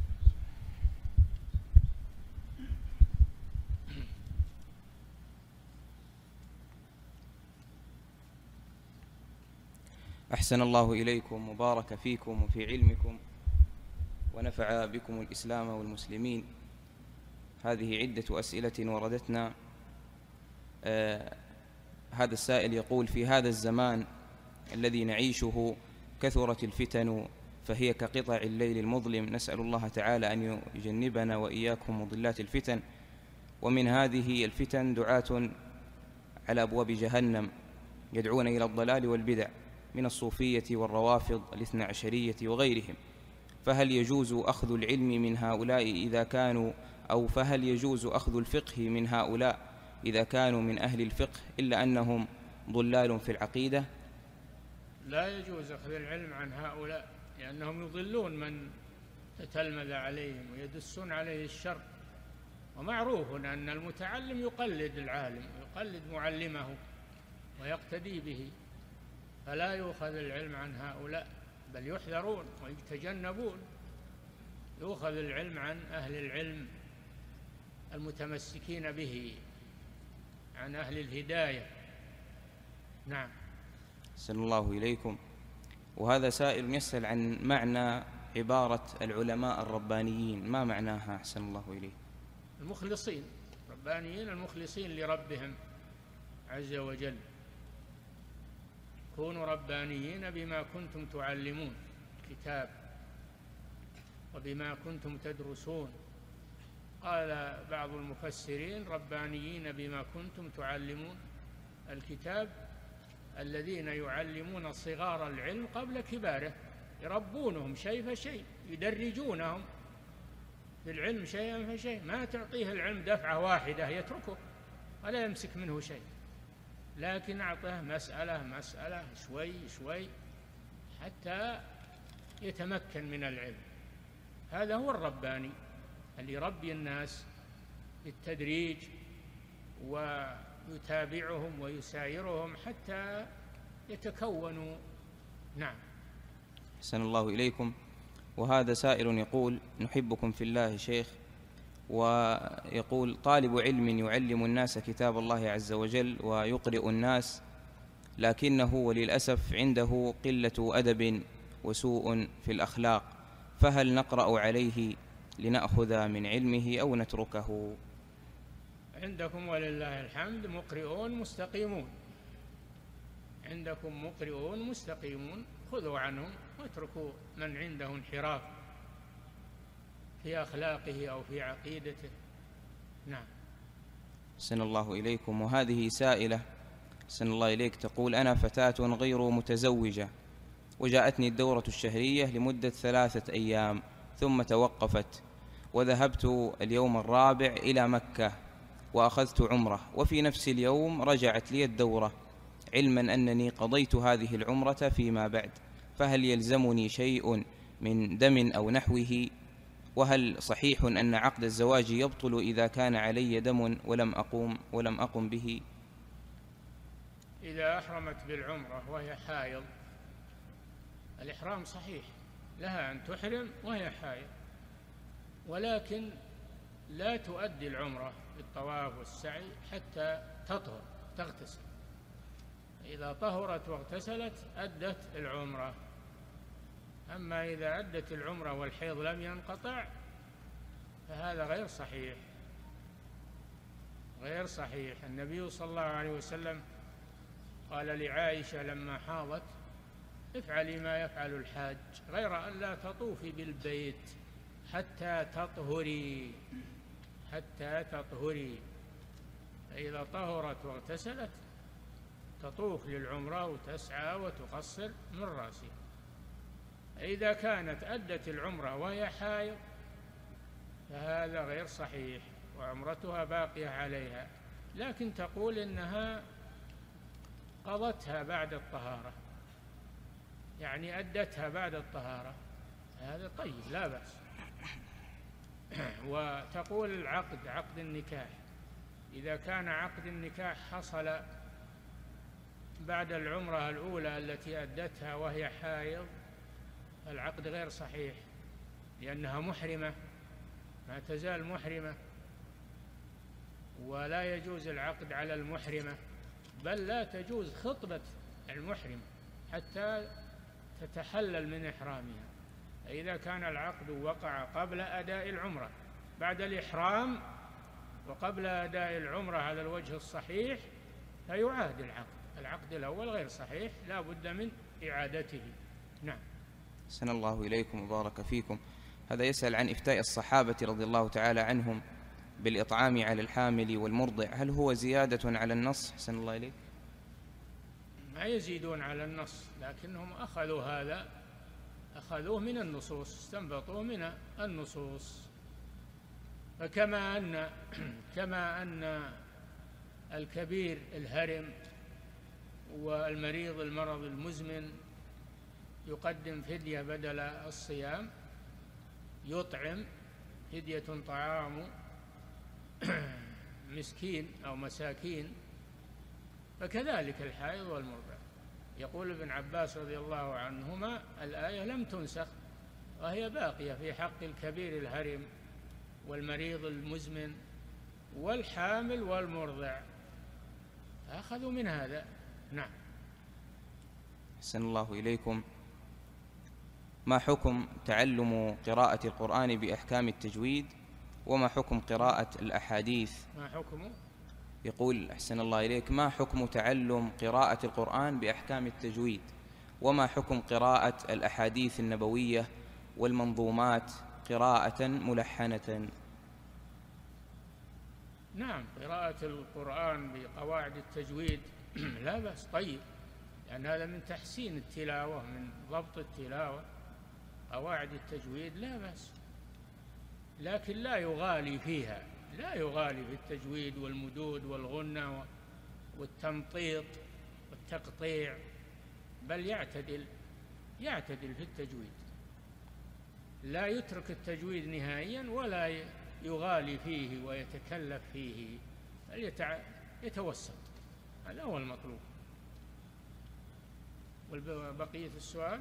أحسن الله إليكم وبارك فيكم وفي علمكم ونفع بكم الإسلام والمسلمين. هذه عدة أسئلة وردتنا. هذا السائل يقول: في هذا الزمان الذي نعيشه كثرت الفتن فهي كقطع الليل المظلم، نسأل الله تعالى أن يجنبنا وإياكم مضلات الفتن. ومن هذه الفتن دعاة على أبواب جهنم يدعون إلى الضلال والبدع من الصوفية والروافض الاثنى عشرية وغيرهم، فهل يجوز أخذ العلم من هؤلاء إذا كانوا فهل يجوز أخذ الفقه من هؤلاء إذا كانوا من أهل الفقه إلا أنهم ضلال في العقيدة؟ لا يجوز أخذ العلم عن هؤلاء، لأنهم يضلون من تتلمذ عليهم ويدسون عليه الشر. ومعروف أن المتعلم يقلد العالم ويقلد معلمه ويقتدي به، فلا يؤخذ العلم عن هؤلاء، بل يحذرون ويتجنبون. يؤخذ العلم عن أهل العلم المتمسكين به، عن أهل الهداية. نعم. أحسن الله إليكم. وهذا سائل يسأل عن معنى عبارة العلماء الربانيين، ما معناها أحسن الله إليه؟ المخلصين، ربانيين المخلصين لربهم عز وجل. كونوا ربانيين بما كنتم تعلمون الكتاب وبما كنتم تدرسون. قال بعض المفسرين: ربانيين بما كنتم تعلمون الكتاب، الذين يعلمون صغار العلم قبل كباره، يربونهم شيء فشيء، يدرجونهم في العلم شيئا فشيء. ما تعطيه العلم دفعة واحدة يتركه ولا يمسك منه شيء، لكن أعطه مسألة مسألة شوي شوي حتى يتمكن من العلم. هذا هو الرباني اللي يربي الناس بالتدريج ويتابعهم ويسايرهم حتى يتكونوا. نعم. أحسن الله إليكم. وهذا سائل يقول: نحبكم في الله شيخ، ويقول: طالب علم يعلم الناس كتاب الله عز وجل ويقرئ الناس، لكنه وللأسف عنده قلة أدب وسوء في الأخلاق، فهل نقرأ عليه لنأخذ من علمه أو نتركه؟ عندكم ولله الحمد مقرئون مستقيمون، عندكم مقرئون مستقيمون، خذوا عنهم واتركوا من عنده انحراف في أخلاقه أو في عقيدته. نعم. أحسن الله إليكم. وهذه سائلة أحسن الله إليك تقول: أنا فتاة غير متزوجة، وجاءتني الدورة الشهرية لمدة 3 أيام ثم توقفت، وذهبت اليوم الرابع إلى مكة وأخذت عمرة، وفي نفس اليوم رجعت لي الدورة، علما أنني قضيت هذه العمرة فيما بعد، فهل يلزمني شيء من دم أو نحوه؟ وهل صحيح أن عقد الزواج يبطل إذا كان علي دم ولم أقم به؟ إذا أحرمت بالعمرة وهي حائض، الإحرام صحيح، لها أن تحرم وهي حائض، ولكن لا تؤدي العمرة بالطواف والسعي حتى تطهر تغتسل. إذا طهرت واغتسلت أدت العمرة. أما إذا أدت العمرة والحيض لم ينقطع فهذا غير صحيح، غير صحيح. النبي صلى الله عليه وسلم قال لعائشة لما حاضت: افعلي ما يفعل الحاج غير أن لا تطوفي بالبيت حتى تطهري، حتى تطهري. فإذا طهرت واغتسلت تطوف للعمرة وتسعى وتقصر من رأسها. إذا كانت أدت العمرة وهي حائض فهذا غير صحيح وعمرتها باقية عليها، لكن تقول إنها قضتها بعد الطهارة، يعني أدتها بعد الطهارة، هذا طيب لا بأس. وتقول العقد، عقد النكاح إذا كان عقد النكاح حصل بعد العمرة الأولى التي أدتها وهي حائض، العقد غير صحيح، لأنها محرمة، ما تزال محرمة، ولا يجوز العقد على المحرمة، بل لا تجوز خطبة المحرمة حتى تتحلل من إحرامها. إذا كان العقد وقع قبل أداء العمرة، بعد الإحرام وقبل أداء العمرة على الوجه الصحيح، فيعاد العقد الأول غير صحيح، لا بد من إعادته. نعم. أحسن الله إليكم وبارك فيكم. هذا يسأل عن إفتاء الصحابة رضي الله تعالى عنهم بالإطعام على الحامل والمرضع، هل هو زيادة على النص؟ أحسن الله إليك. ما يزيدون على النص، لكنهم أخذوه من النصوص، استنبطوه من النصوص. فكما أن الكبير الهرم والمريض المرض المزمن يقدم فدية بدل الصيام، يطعم فدية طعام مسكين أو مساكين، فكذلك الحائض والمرضع. يقول ابن عباس رضي الله عنهما: الآية لم تنسخ وهي باقية في حق الكبير الهرم والمريض المزمن والحامل والمرضع، أخذوا من هذا. نعم. أحسن الله إليكم. ما حكم تعلم قراءة القرآن بأحكام التجويد، وما حكم قراءة الأحاديث؟ ما حكم؟ يقول أحسن الله إليك: ما حكم تعلم قراءة القرآن بأحكام التجويد، وما حكم قراءة الأحاديث النبوية والمنظومات قراءة ملحنة؟ نعم، قراءة القرآن بقواعد التجويد لا بأس، طيب، لأن هذا من تحسين التلاوة، من ضبط التلاوة. قواعد التجويد لا بأس، لكن لا يغالي فيها، لا يغالي في التجويد والمدود والغنة والتمطيط والتقطيع، بل يعتدل في التجويد، لا يترك التجويد نهائيا ولا يغالي فيه ويتكلف فيه، بل يتوسط. هذا هو المطلوب. وبقية السؤال؟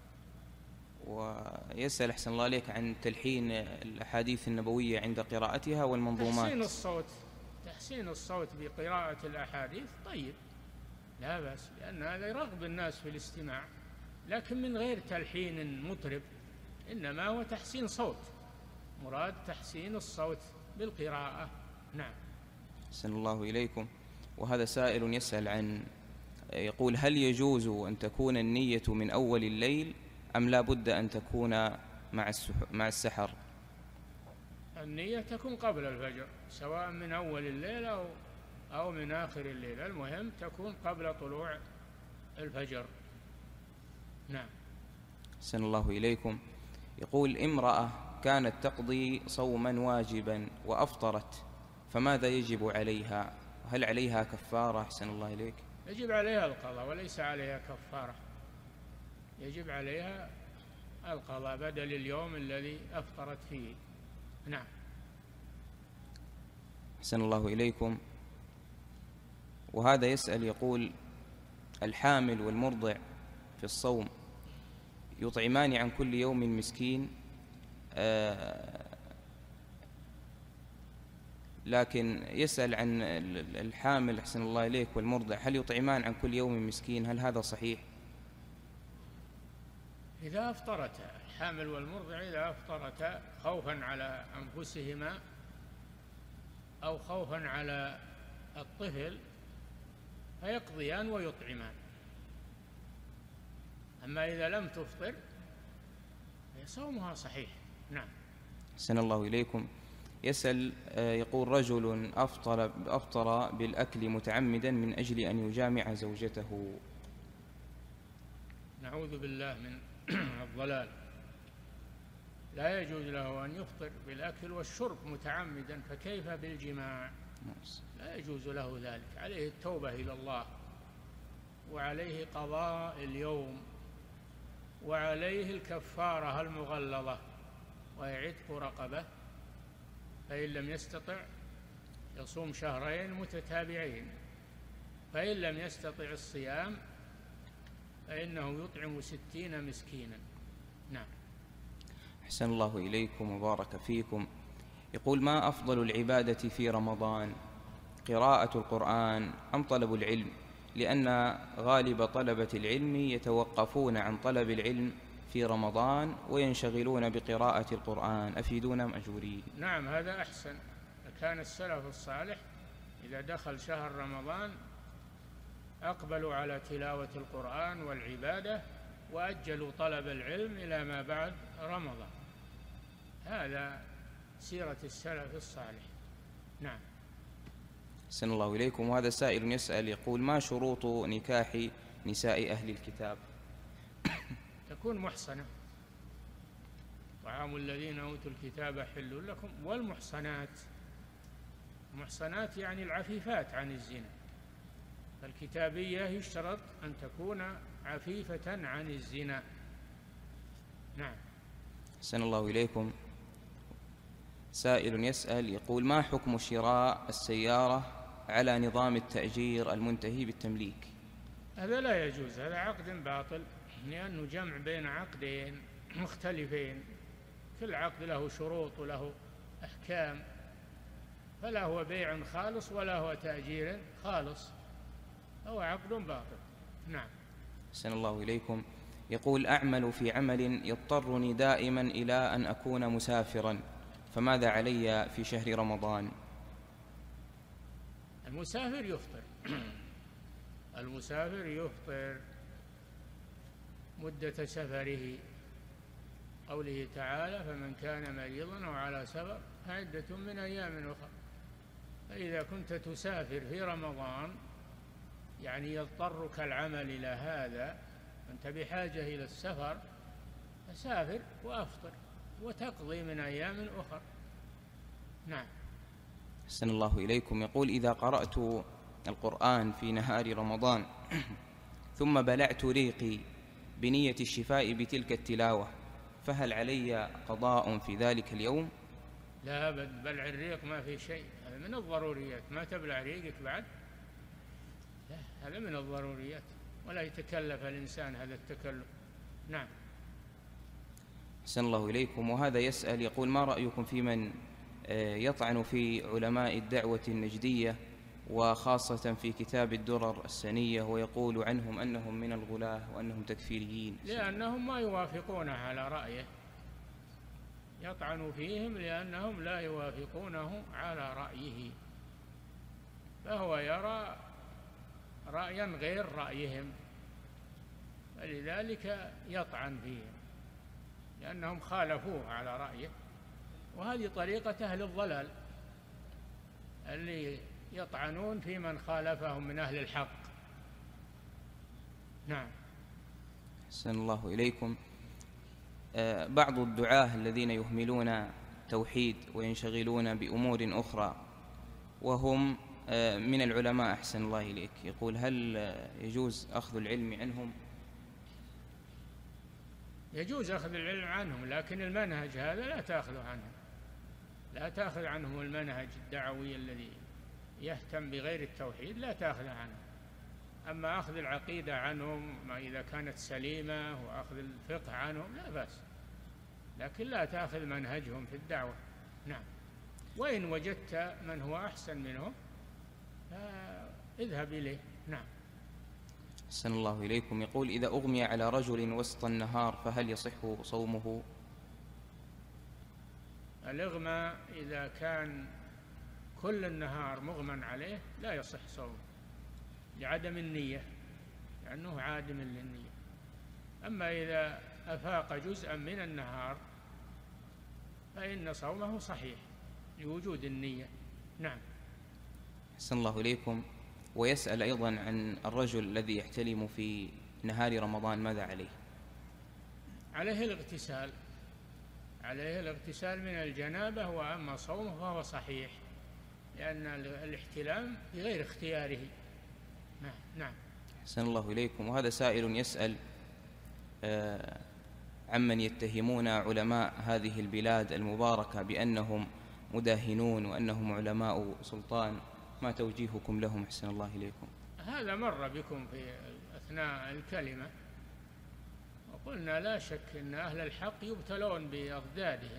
ويسأل أحسن الله عليك عن تلحين الأحاديث النبوية عند قراءتها والمنظومات. تحسين الصوت بقراءة الأحاديث طيب، لا بأس، لأن هذا يرغب الناس في الاستماع، لكن من غير تلحين مطرب، إنما هو تحسين صوت، مراد تحسين الصوت بالقراءة. نعم. أحسن الله إليكم. وهذا سائل يسأل يقول: هل يجوز أن تكون النية من أول الليل، أم لا بد أن تكون مع السحر؟ النية تكون قبل الفجر، سواء من أول الليل أو من آخر الليل، المهم تكون قبل طلوع الفجر. نعم. أحسن الله إليكم. يقول: امرأة كانت تقضي صوما واجبا وأفطرت، فماذا يجب عليها؟ هل عليها كفارة؟ أحسن الله إليك. يجب عليها القضاء وليس عليها كفارة، يجب عليها القضاء بدل اليوم الذي أفطرت فيه. نعم. أحسن الله إليكم. وهذا يسأل يقول: الحامل والمرضع في الصوم يطعمان عن كل يوم مسكين، لكن يسأل عن الحامل أحسن الله إليك والمرضع، هل يطعمان عن كل يوم مسكين؟ هل هذا صحيح؟ إذا أفطرتا الحامل والمرضع، إذا أفطرتا خوفا على أنفسهما أو خوفا على الطفل، فيقضيان ويطعمان. أما إذا لم تفطر فصومها صحيح. نعم. أحسن الله إليكم. يسأل يقول: رجل أفطر بالأكل متعمدا من أجل أن يجامع زوجته. نعوذ بالله من الضلال، لا يجوز له أن يفطر بالأكل والشرب متعمدا، فكيف بالجماع؟ لا يجوز له ذلك، عليه التوبة إلى الله، وعليه قضاء اليوم، وعليه الكفارة المغلظة، وهي عتق رقبة، فإن لم يستطع يصوم شهرين متتابعين، فإن لم يستطع الصيام فإنه يطعم 60 مسكينا. نعم. أحسن الله إليكم وبارك فيكم. يقول: ما أفضل العبادة في رمضان، قراءة القرآن أم طلب العلم؟ لأن غالب طلبة العلم يتوقفون عن طلب العلم في رمضان وينشغلون بقراءة القرآن، أفيدونا مأجورين. نعم، هذا أحسن. كان السلف الصالح إذا دخل شهر رمضان أقبلوا على تلاوة القرآن والعبادة، وأجلوا طلب العلم إلى ما بعد رمضان. هذا سيرة السلف الصالح. نعم. أحسن الله إليكم. وهذا سائل يسأل يقول: ما شروط نكاح نساء أهل الكتاب؟ تكون محصنة. طعام الذين أوتوا الكتاب حل لكم، والمحصنات، المحصنات يعني العفيفات عن الزنا. الكتابية يشترط أن تكون عفيفة عن الزنا. نعم. أحسن الله إليكم. سائل يسأل يقول: ما حكم شراء السيارة على نظام التأجير المنتهي بالتمليك؟ هذا لا يجوز، هذا عقد باطل، لأنه جمع بين عقدين مختلفين، كل عقد له شروط وله أحكام، فلا هو بيع خالص ولا هو تأجير خالص، هو عقد باطل. نعم. أحسن الله إليكم. يقول: أعمل في عمل يضطرني دائما إلى أن أكون مسافرا، فماذا علي في شهر رمضان؟ المسافر يفطر المسافر يفطر مدة سفره، قوله تعالى: فمن كان مريضا أو على سفر فعدة من أيام أخرى. فإذا كنت تسافر في رمضان يعني يضطرك العمل إلى هذا، أنت بحاجة إلى السفر، فسافر وأفطر وتقضي من أيام أخرى. نعم. أحسن الله إليكم. يقول: إذا قرأت القرآن في نهار رمضان ثم بلعت ريقي بنية الشفاء بتلك التلاوة، فهل علي قضاء في ذلك اليوم؟ لا أبد، بلع الريق ما في شيء، هذا من الضروريات. ما تبلع ريقك بعد؟ لا، هذا من الضروريات، ولا يتكلف الإنسان هذا التكلف. نعم. أحسن الله إليكم. وهذا يسأل يقول: ما رأيكم في من يطعن في علماء الدعوة النجدية، وخاصة في كتاب الدرر السنية، ويقول عنهم أنهم من الغلاة وأنهم تكفيريين؟ لأنهم ما يوافقونه على رأيه، يطعن فيهم لأنهم لا يوافقونه على رأيه، فهو يرى رأيا غير رأيهم، فلذلك يطعن فيهم لأنهم خالفوه على رأيه. وهذه طريقة أهل الضلال اللي يطعنون في من خالفهم من أهل الحق. نعم. أحسن الله إليكم. بعض الدعاة الذين يهملون توحيد وينشغلون بأمور أخرى وهم من العلماء، أحسن الله إليك، يقول: هل يجوز أخذ العلم عنهم؟ يجوز أخذ العلم عنهم، لكن المنهج هذا لا تأخذ عنهم، لا تأخذ عنهم المنهج الدعوي الذي يهتم بغير التوحيد، لا تأخذ عنهم. أما أخذ العقيدة عنهم ما إذا كانت سليمة، وأخذ الفقه عنهم لا بأس، لكن لا تأخذ منهجهم في الدعوة. نعم. وإن وجدت من هو أحسن منهم فاذهب إليه. نعم. أحسن الله إليكم. يقول: إذا أغمي على رجل وسط النهار فهل يصح صومه؟ الإغماء إذا كان كل النهار مغمى عليه لا يصح صومه لعدم النية، لأنه عادم للنية. أما إذا أفاق جزءا من النهار فإن صومه صحيح لوجود النية. نعم. أحسن الله إليكم. ويسأل أيضا عن الرجل الذي يحتلم في نهار رمضان، ماذا عليه؟ عليه الاغتسال، عليه الاغتسال من الجنابة، وأما صومه فهو صحيح لأن الاحتلام بغير اختياره. نعم. أحسن الله إليكم. وهذا سائل يسأل عمن يتهمون علماء هذه البلاد المباركة بأنهم مداهنون وأنهم علماء سلطان، ما توجيهكم لهم أحسن الله إليكم؟ هذا مر بكم في أثناء الكلمة، وقلنا لا شك أن أهل الحق يبتلون بأضدادهم،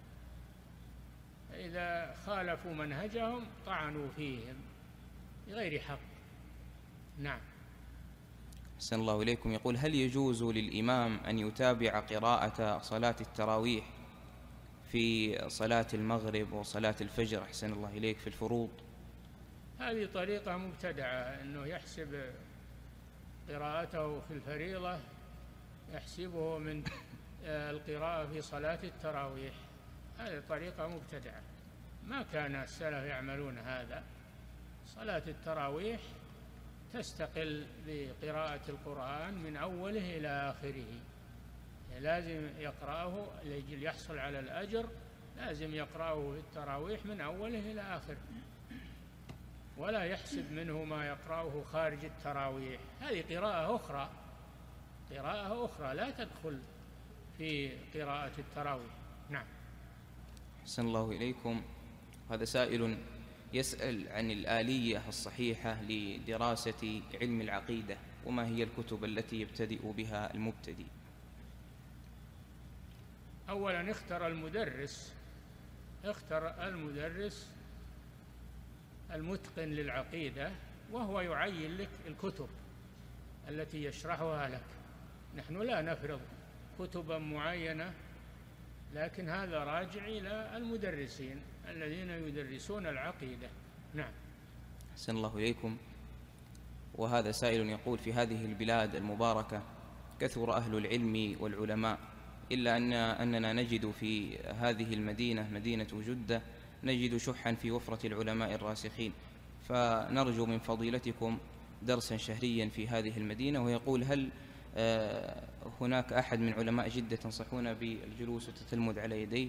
فإذا خالفوا منهجهم طعنوا فيهم بغير حق. نعم. أحسن الله إليكم. يقول: هل يجوز للإمام أن يتابع قراءة صلاة التراويح في صلاة المغرب وصلاة الفجر أحسن الله إليك في الفروض؟ هذه طريقة مبتدعة، أنه يحسب قراءته في الفريضة يحسبه من القراءة في صلاة التراويح. هذه طريقة مبتدعة، ما كان السلف يعملون هذا. صلاة التراويح تستقل بقراءة القرآن من أوله إلى آخره، لازم يقرأه لأجل يحصل على الأجر، لازم يقرأه في التراويح من أوله إلى آخره، ولا يحسب منه ما يقرأه خارج التراويح. هذه قراءة أخرى لا تدخل في قراءة التراويح. نعم. أحسن الله إليكم. هذا سائل يسأل عن الآلية الصحيحة لدراسة علم العقيدة، وما هي الكتب التي يبتدئ بها المبتدئ؟ أولا اختر المدرس المتقن للعقيدة، وهو يعين لك الكتب التي يشرحها لك. نحن لا نفرض كتبا معينة، لكن هذا راجع إلى المدرسين الذين يدرسون العقيدة. نعم. أحسن الله إليكم. وهذا سائل يقول: في هذه البلاد المباركة كثر أهل العلم والعلماء، إلا أننا نجد في هذه المدينة، مدينة جدة، نجد شحا في وفرة العلماء الراسخين، فنرجو من فضيلتكم درسا شهريا في هذه المدينة. ويقول: هل هناك أحد من علماء جدة تنصحون بالجلوس والتتلمذ على يديه؟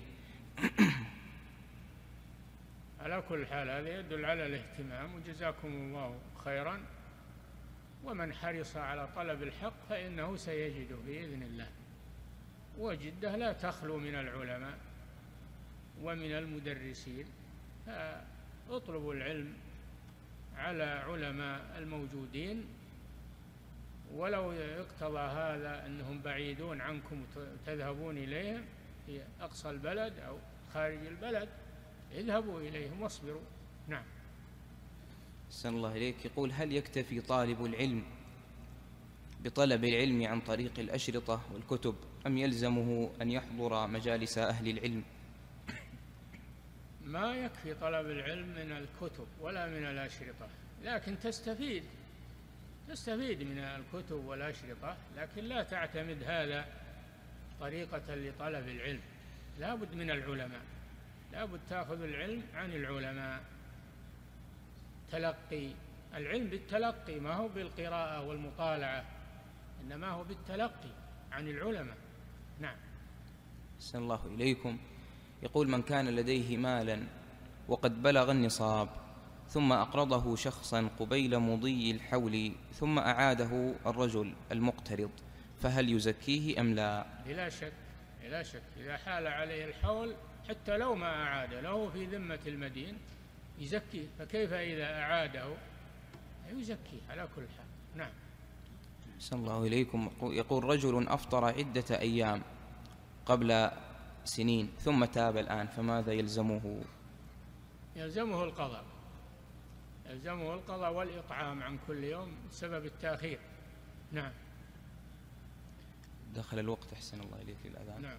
على كل حال هذا يدل على الاهتمام، وجزاكم الله خيرا، ومن حرص على طلب الحق فإنه سيجده بإذن الله. وجدة لا تخلو من العلماء ومن المدرسين، فاطلبوا العلم على علماء الموجودين، ولو اقتضى هذا أنهم بعيدون عنكم تذهبون إليهم في أقصى البلد أو خارج البلد، اذهبوا إليهم واصبروا. نعم. أحسن الله إليك. يقول: هل يكتفي طالب العلم بطلب العلم عن طريق الأشرطة والكتب، أم يلزمه أن يحضر مجالس أهل العلم؟ ما يكفي طلب العلم من الكتب ولا من الأشرطة، لكن تستفيد من الكتب والأشرطة، لكن لا تعتمد هذا طريقة لطلب العلم. لا بد من العلماء، لا بد تأخذ العلم عن العلماء. تلقي العلم بالتلقي، ما هو بالقراءة والمطالعة، إنما هو بالتلقي عن العلماء. نعم. أحسن الله إليكم. يقول: من كان لديه مالا وقد بلغ النصاب ثم أقرضه شخصا قبيل مضي الحول ثم أعاده الرجل المقترض، فهل يزكيه أم لا؟ بلا شك إذا حال عليه الحول حتى لو ما أعاد له في ذمة المدين يزكيه، فكيف إذا أعاده؟ يزكيه على كل حال. نعم. أحسن الله إليكم. يقول: رجل أفطر عدة أيام قبل سنين ثم تاب الآن، فماذا يلزمه؟ يلزمه القضاء والإطعام عن كل يوم بسبب التأخير. نعم. دخل الوقت أحسن الله إليك للأذان. نعم.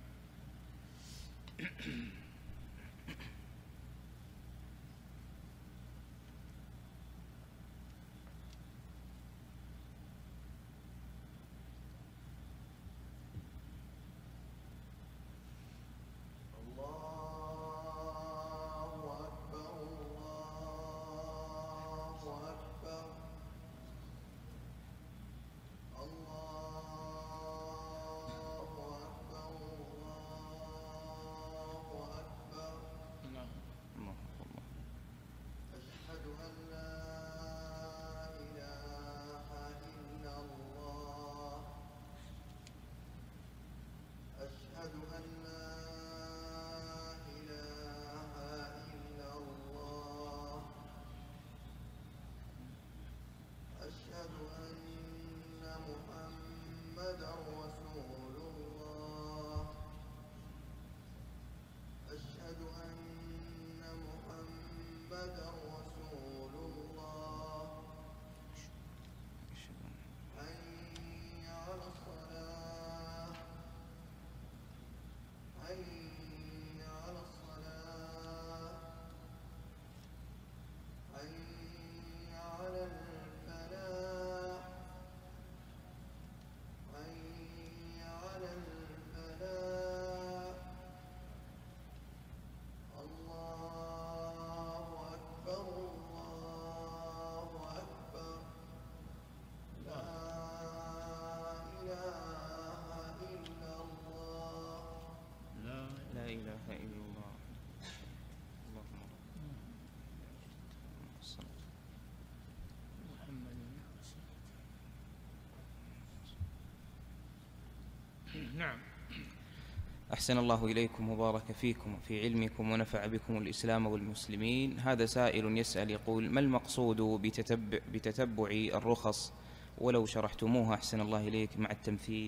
نعم. أحسن الله إليكم وبارك فيكم وفي علمكم ونفع بكم الإسلام والمسلمين. هذا سائل يسأل يقول: ما المقصود بتتبع الرخص، ولو شرحتموها أحسن الله إليك مع التمثيل؟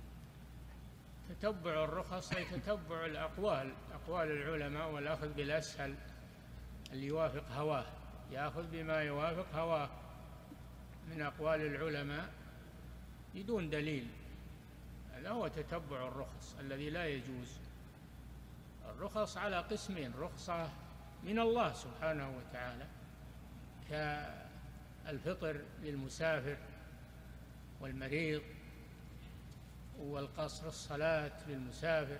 تتبع الرخص أي تتبع أقوال العلماء، والأخذ بالأسهل اللي يوافق هواه، يأخذ بما يوافق هواه من أقوال العلماء بدون دليل. هذا هو تتبع الرخص الذي لا يجوز. الرخص على قسمين: رخصة من الله سبحانه وتعالى كالفطر للمسافر والمريض، والقصر الصلاة للمسافر،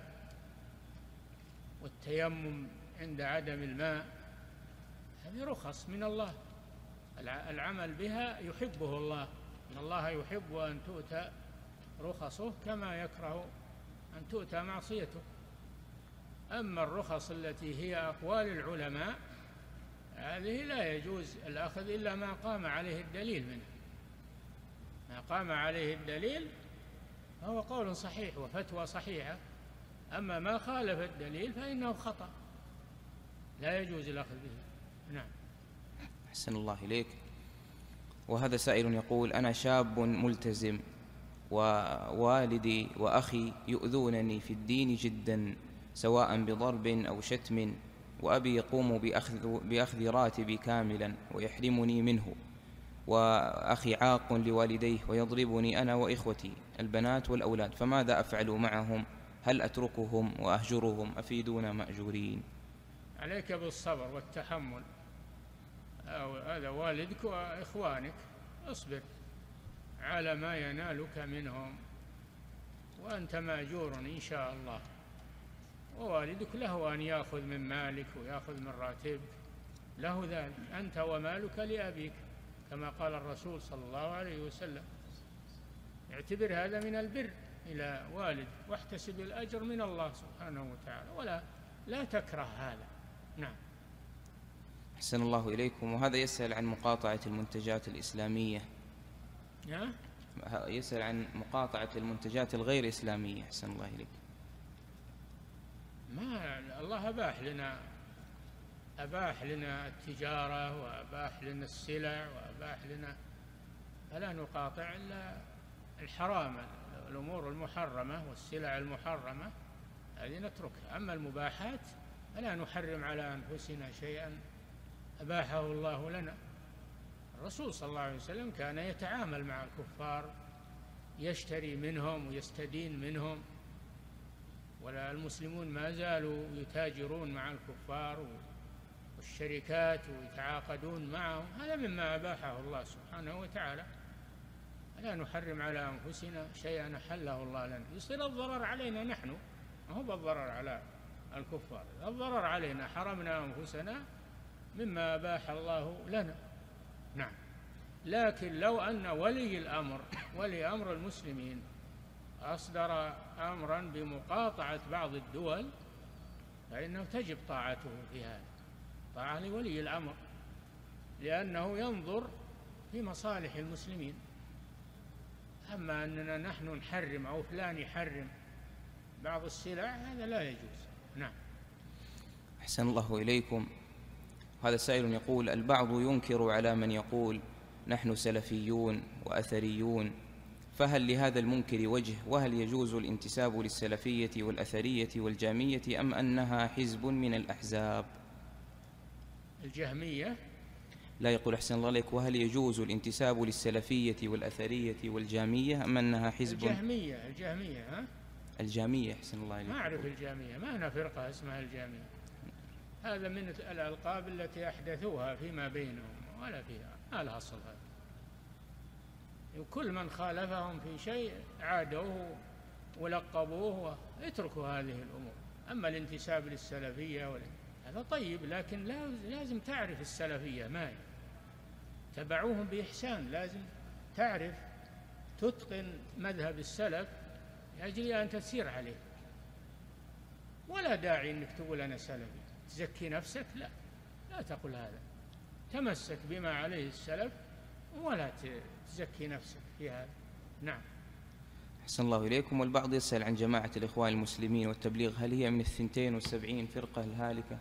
والتيمم عند عدم الماء. هذه رخص من الله، العمل بها يحبه الله، إن الله يحب أن تؤتى رخصه كما يكره أن تؤتى معصيته. أما الرخص التي هي أقوال العلماء هذه لا يجوز الأخذ إلا ما قام عليه الدليل منه. ما قام عليه الدليل فهو قول صحيح وفتوى صحيحة، أما ما خالف الدليل فإنه خطأ لا يجوز الأخذ به. نعم. أحسن الله إليك. وهذا سائل يقول: أنا شاب ملتزم، ووالدي وأخي يؤذونني في الدين جدا، سواء بضرب أو شتم، وأبي يقوم بأخذ راتبي كاملا ويحرمني منه، وأخي عاق لوالديه ويضربني أنا وإخوتي البنات والأولاد، فماذا أفعل معهم؟ هل أتركهم وأهجرهم؟ أفيدونا مأجورين. عليك بالصبر والتحمل، هذا والدك وإخوانك، اصبر على ما ينالك منهم، وأنت مأجور إن شاء الله. ووالدك له أن يأخذ من مالك ويأخذ من راتبك، له ذلك، أنت ومالك لأبيك كما قال الرسول صلى الله عليه وسلم. اعتبر هذا من البر إلى والد، واحتسب الأجر من الله سبحانه وتعالى، ولا تكره هذا. نعم. أحسن الله إليكم. وهذا يسأل عن مقاطعة المنتجات الإسلامية. يسأل عن مقاطعة المنتجات الغير إسلامية. أحسن الله إليك. ما الله أباح لنا التجارة، وأباح لنا السلع، وأباح لنا، فلا نقاطع إلا الحرام، الأمور المحرمة والسلع المحرمة هذه نتركها. أما المباحات فلا نحرم على أنفسنا شيئا أباحه الله لنا. الرسول صلى الله عليه وسلم كان يتعامل مع الكفار، يشتري منهم ويستدين منهم، ولا المسلمون ما زالوا يتاجرون مع الكفار والشركات ويتعاقدون معهم. هذا مما أباحه الله سبحانه وتعالى. لا نحرم على أنفسنا شيئا أحله الله لنا. يصير الضرر علينا نحن، ما هو بالضرر على الكفار. الضرر علينا، حرمنا أنفسنا مما أباح الله لنا. نعم. لكن لو أن ولي أمر المسلمين أصدر أمرا بمقاطعة بعض الدول فإنه تجب طاعته في هذا، طاعة لولي الأمر، لأنه ينظر في مصالح المسلمين. أما أننا نحن نحرم أو فلان يحرم بعض السلع هذا لا يجوز. نعم. أحسن الله إليكم. هذا سائل يقول: البعض ينكر على من يقول نحن سلفيون وأثريون، فهل لهذا المنكر وجه؟ وهل يجوز الانتساب للسلفية والأثرية والجامية، أم أنها حزب من الأحزاب؟ الجهمية لا، يقول أحسن الله عليك: وهل يجوز الانتساب للسلفية والأثرية والجامية، أم أنها حزب؟ الجامية. أحسن الله عليك. ما أعرف الجامية، ما أنا فرقة اسمها الجامية. هذا من الألقاب التي أحدثوها فيما بينهم، ولا فيها، ما لها أصل. هذا وكل من خالفهم في شيء عادوه ولقبوه، اتركوا هذه الأمور. أما الانتساب للسلفية هذا طيب، لكن لازم تعرف السلفية ما هي، تبعوهم بإحسان، لازم تعرف تتقن مذهب السلف لأجل أن تسير عليه. ولا داعي أنك تقول أنا سلفي تزكي نفسك، لا تقل هذا. تمسك بما عليه السلف ولا تزكي نفسك في هذا. نعم. أحسن الله إليكم. والبعض يسأل عن جماعة الإخوان المسلمين والتبليغ، هل هي من 72 فرقة الهالكة؟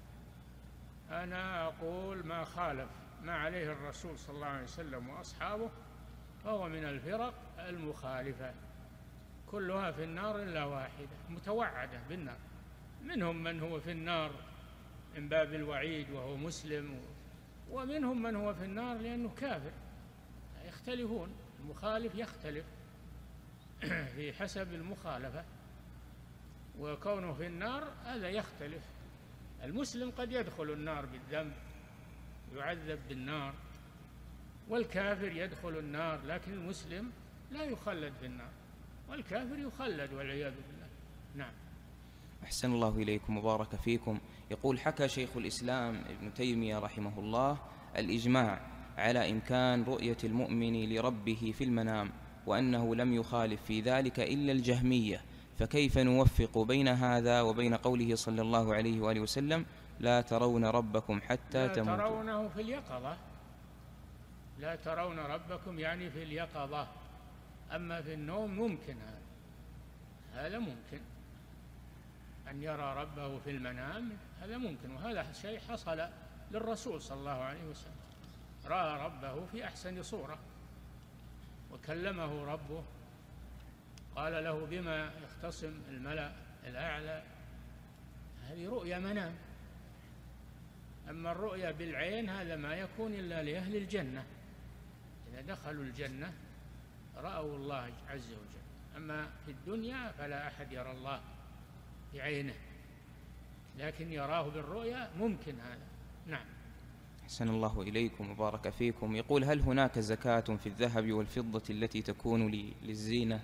أنا أقول ما خالف ما عليه الرسول صلى الله عليه وسلم وأصحابه فهو من الفرق المخالفة، كلها في النار إلا واحدة متوعدة بالنار. منهم من هو في النار من باب الوعيد وهو مسلم، ومنهم من هو في النار لأنه كافر. يختلفون، المخالف يختلف في حسب المخالفة، وكونه في النار هذا يختلف. المسلم قد يدخل النار بالذنب يعذب بالنار، والكافر يدخل النار، لكن المسلم لا يخلد في النار، والكافر يخلد والعياذ بالله. نعم. أحسن الله إليكم وبارك فيكم. يقول: حكى شيخ الإسلام ابن تيمية رحمه الله الإجماع على إمكان رؤية المؤمن لربه في المنام، وأنه لم يخالف في ذلك إلا الجهمية، فكيف نوفق بين هذا وبين قوله صلى الله عليه وآله وسلم: لا ترون ربكم حتى تموتوا؟ لا ترونه في اليقظة، لا ترون ربكم يعني في اليقظة، أما في النوم ممكن هذا ممكن أن يرى ربه في المنام، هذا ممكن، وهذا شيء حصل للرسول صلى الله عليه وسلم، رأى ربه في أحسن صورة وكلمه ربه، قال له: بما يختصم الملأ الأعلى. هذه رؤيا منام. أما الرؤيا بالعين هذا ما يكون إلا لأهل الجنة، إذا دخلوا الجنة رأوا الله عز وجل. أما في الدنيا فلا أحد يرى الله بعينه، لكن يراه بالرؤيا ممكن هذا. نعم. أحسن الله إليكم وبارك فيكم. يقول: هل هناك زكاة في الذهب والفضة التي تكون للزينة؟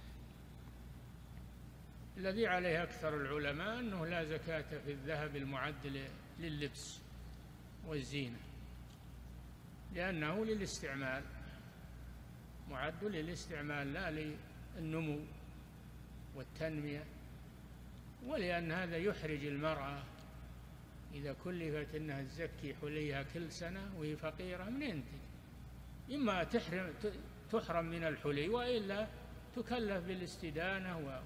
الذي عليه أكثر العلماء أنه لا زكاة في الذهب المعد لللبس والزينة، لأنه للاستعمال، معد للاستعمال لا للنمو والتنمية، ولأن هذا يحرج المرأة إذا كلفت أنها تزكي حليها كل سنة وهي فقيرة، منين إما تحرم من الحلي، وإلا تكلف بالاستدانة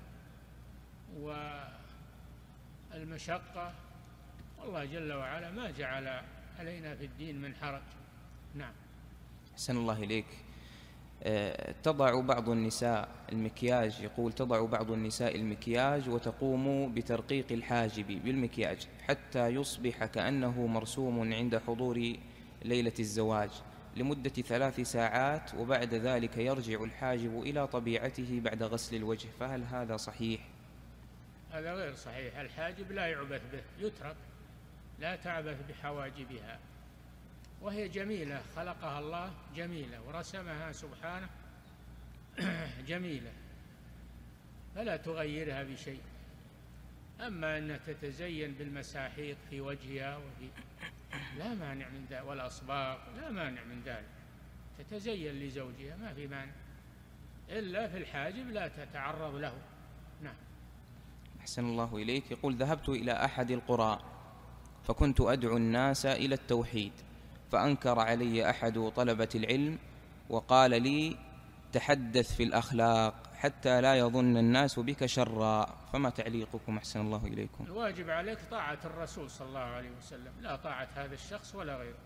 والمشقة. والله جل وعلا ما جعل علينا في الدين من حرج. نعم. أحسن الله إليك. تضع بعض النساء المكياج، يقول: تضع بعض النساء المكياج وتقوم بترقيق الحاجب بالمكياج حتى يصبح كأنه مرسوم عند حضور ليلة الزواج لمدة 3 ساعات، وبعد ذلك يرجع الحاجب إلى طبيعته بعد غسل الوجه، فهل هذا صحيح؟ هذا غير صحيح. الحاجب لا يعبث به، يترك، لا تعبث بحواجبها، وهي جميلة، خلقها الله جميلة ورسمها سبحانه جميلة، فلا تغيرها بشيء. أما أن تتزين بالمساحيق في وجهها لا مانع من ذلك، والأصباغ لا مانع من ذلك، تتزين لزوجها ما في مانع، إلا في الحاجب لا تتعرض له. نعم. أحسن الله إليك. يقول: ذهبت إلى أحد القرى فكنت أدعو الناس إلى التوحيد، فأنكر علي أحد طلبة العلم وقال لي: تحدث في الأخلاق حتى لا يظن الناس بك شرا، فما تعليقكم أحسن الله إليكم؟ الواجب عليك طاعة الرسول صلى الله عليه وسلم، لا طاعة هذا الشخص ولا غيره.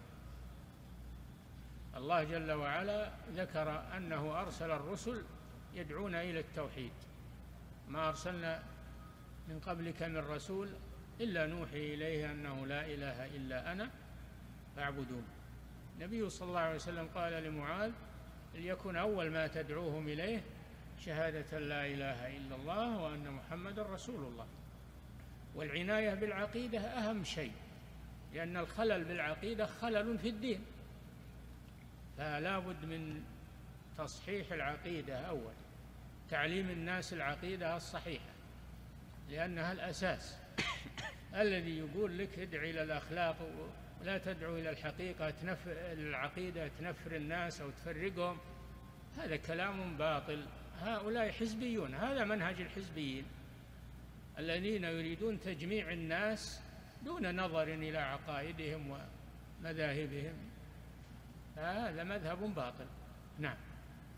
الله جل وعلا ذكر أنه أرسل الرسل يدعون إلى التوحيد، ما أرسلنا من قبلك من رسول إلا نوحي إليه أنه لا إله إلا أنا فاعبدون. النبي صلى الله عليه وسلم قال لمعاذ: ليكن أول ما تدعوهم إليه شهادة لا إله إلا الله وأن محمد رسول الله. والعناية بالعقيدة أهم شيء، لأن الخلل بالعقيدة خلل في الدين، فلا بد من تصحيح العقيدة أول، تعليم الناس العقيدة الصحيحة، لأنها الأساس. الذي يقول لك ادع إلى الأخلاق ولا تدعو إلى الحقيقة العقيدة تنفر الناس أو تفرقهم، هذا كلام باطل. هؤلاء حزبيون، هذا منهج الحزبيين الذين يريدون تجميع الناس دون نظر إلى عقائدهم ومذاهبهم، هذا مذهب باطل. نعم.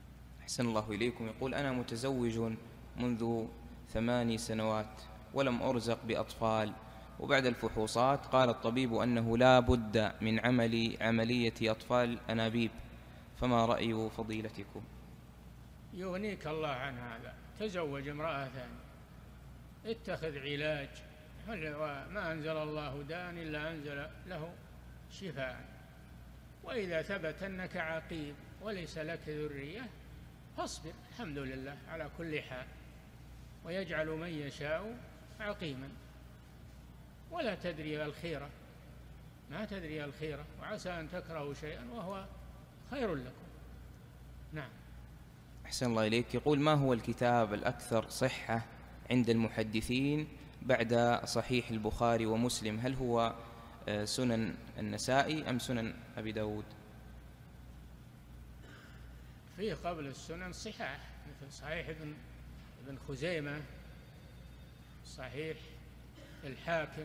أحسن الله إليكم. يقول أنا متزوج منذ 8 سنوات ولم أرزق بأطفال، وبعد الفحوصات قال الطبيب أنه لا بد من عملية أطفال أنابيب، فما رأي فضيلتكم؟ يغنيك الله عن هذا، تزوج امرأة ثانية، اتخذ علاج، ما أنزل الله داء إلا أنزل له شفاء. وإذا ثبت أنك عقيم وليس لك ذرية فاصبر، الحمد لله على كل حال، ويجعل من يشاء عقيما. ولا تدري الخيرة، ما تدري الخيرة، وعسى أن تكرهوا شيئا وهو خير لكم. نعم. أحسن الله إليك. يقول ما هو الكتاب الأكثر صحة عند المحدثين بعد صحيح البخاري ومسلم؟ هل هو سنن النسائي أم سنن أبي داود؟ فيه قبل السنن صحاح، مثل صحيح ابن خزيمة، صحيح الحاكم،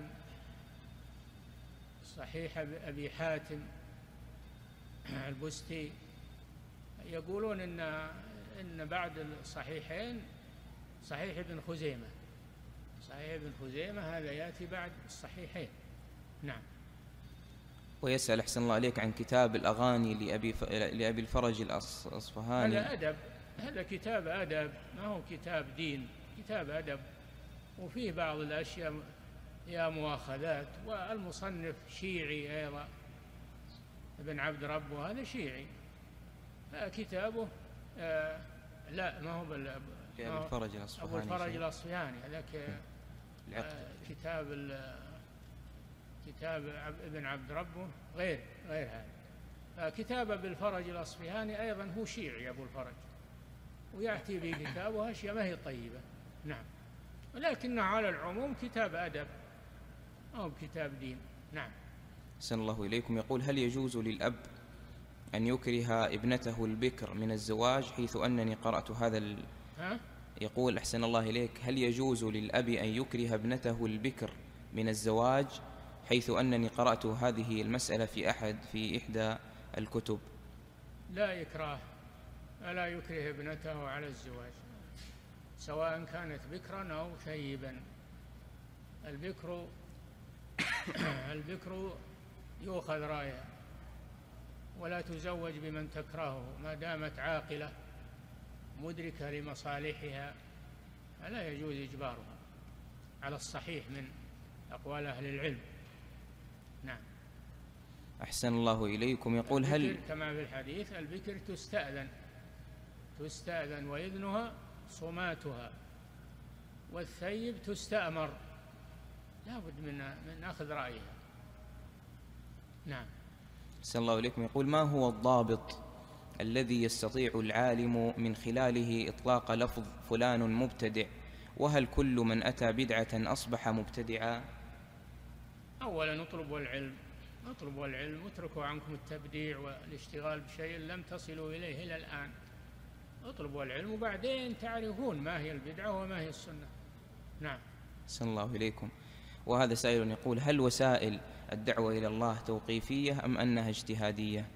صحيح أبي حاتم البستي. يقولون إن بعد الصحيحين صحيح ابن خزيمة، صحيح ابن خزيمة هذا يأتي بعد الصحيحين. نعم. ويسأل أحسن الله عليك عن كتاب الأغاني لأبي الفرج الأصفهاني. هذا أدب، هذا كتاب أدب، ما هو كتاب دين، كتاب أدب، وفيه بعض الأشياء يا مؤاخذات. والمصنف شيعي أيضا، ابن عبد رب، وهذا شيعي. كتابه لا ما هو أبو الفرج الأصفهاني، أبو الفرج الأصفهاني هذاك كتاب ابن عبد ربه غير هذا. كتاب ابن الفرج الأصفهاني أيضا هو شيعي أبو الفرج، ويأتي بكتابه أشياء ما هي طيبة. نعم. ولكنه على العموم كتاب أدب أو كتاب دين. نعم. أحسن الله إليكم. يقول هل يجوز للأب أن يكره ابنته البكر من الزواج، حيث أنني قرأت هذا يقول أحسن الله إليك هل يجوز للأب أن يكره ابنته البكر من الزواج، حيث أنني قرأت هذه المسألة في إحدى الكتب؟ لا يكره، ألا يكره ابنته على الزواج، سواء كانت بكرا أو ثيبا. البكر يؤخذ رايها، ولا تزوج بمن تكرهه ما دامت عاقلة مدركة لمصالحها، فلا يجوز إجبارها على الصحيح من أقوال أهل العلم. نعم. أحسن الله إليكم. يقول هل كما في الحديث البكر تستأذن وإذنها صماتها، والثيب تستأمر، لا بد من أخذ رأيها. نعم. أحسن الله إليكم. يقول ما هو الضابط الذي يستطيع العالم من خلاله إطلاق لفظ فلان مبتدع، وهل كل من أتى بدعة أصبح مبتدعا؟ أولا اطلبوا العلم، اتركوا عنكم التبديع والاشتغال بشيء لم تصلوا إليه إلى الآن. اطلبوا العلم وبعدين تعرفون ما هي البدعة وما هي السنة. نعم. أحسن الله إليكم. وهذا سائل يقول هل وسائل الدعوة إلى الله توقيفية أم أنها اجتهادية؟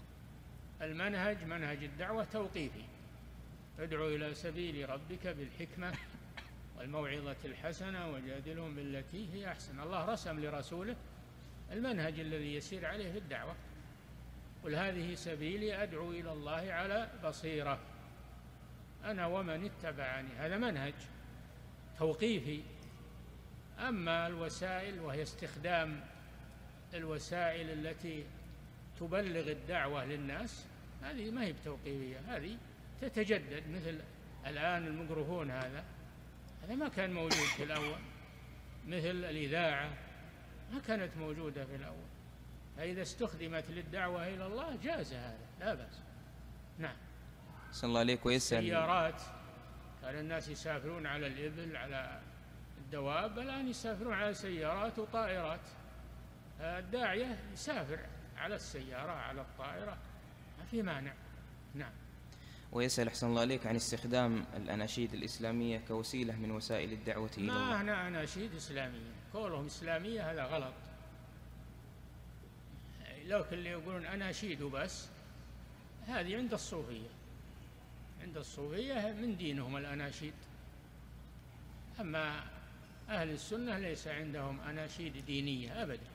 منهج الدعوة توقيفي، ادعو إلى سبيل ربك بالحكمة والموعظة الحسنة وجادلهم بالتي هي أحسن. الله رسم لرسوله المنهج الذي يسير عليه في الدعوة، قل هذه سبيلي أدعو إلى الله على بصيرة أنا ومن اتبعني، هذا منهج توقيفي. أما الوسائل وهي استخدام الوسائل التي تبلغ الدعوة للناس، هذه ما هي بتوقيفية، هذه تتجدد. مثل الآن الميكروفون هذا ما كان موجود في الأول، مثل الإذاعة ما كانت موجودة في الأول، فإذا استخدمت للدعوة إلى الله جاز هذا، لا بأس. نعم. صلى الله عليك. ويسأل سيارات، كان الناس يسافرون على الإبل على الدواب، الآن يسافرون على سيارات وطائرات. الداعية يسافر على السيارة على الطائرة، ما في مانع. نعم. ويسأل أحسن الله عليك عن استخدام الأناشيد الإسلامية كوسيلة من وسائل الدعوة إلى الله. ما هنا أناشيد إسلامية، كونهم إسلامية هذا غلط. لو اللي يقولون أناشيد وبس، هذه عند الصوفية، عند الصوفية من دينهم الأناشيد. أما أهل السنة ليس عندهم أناشيد دينية أبدا،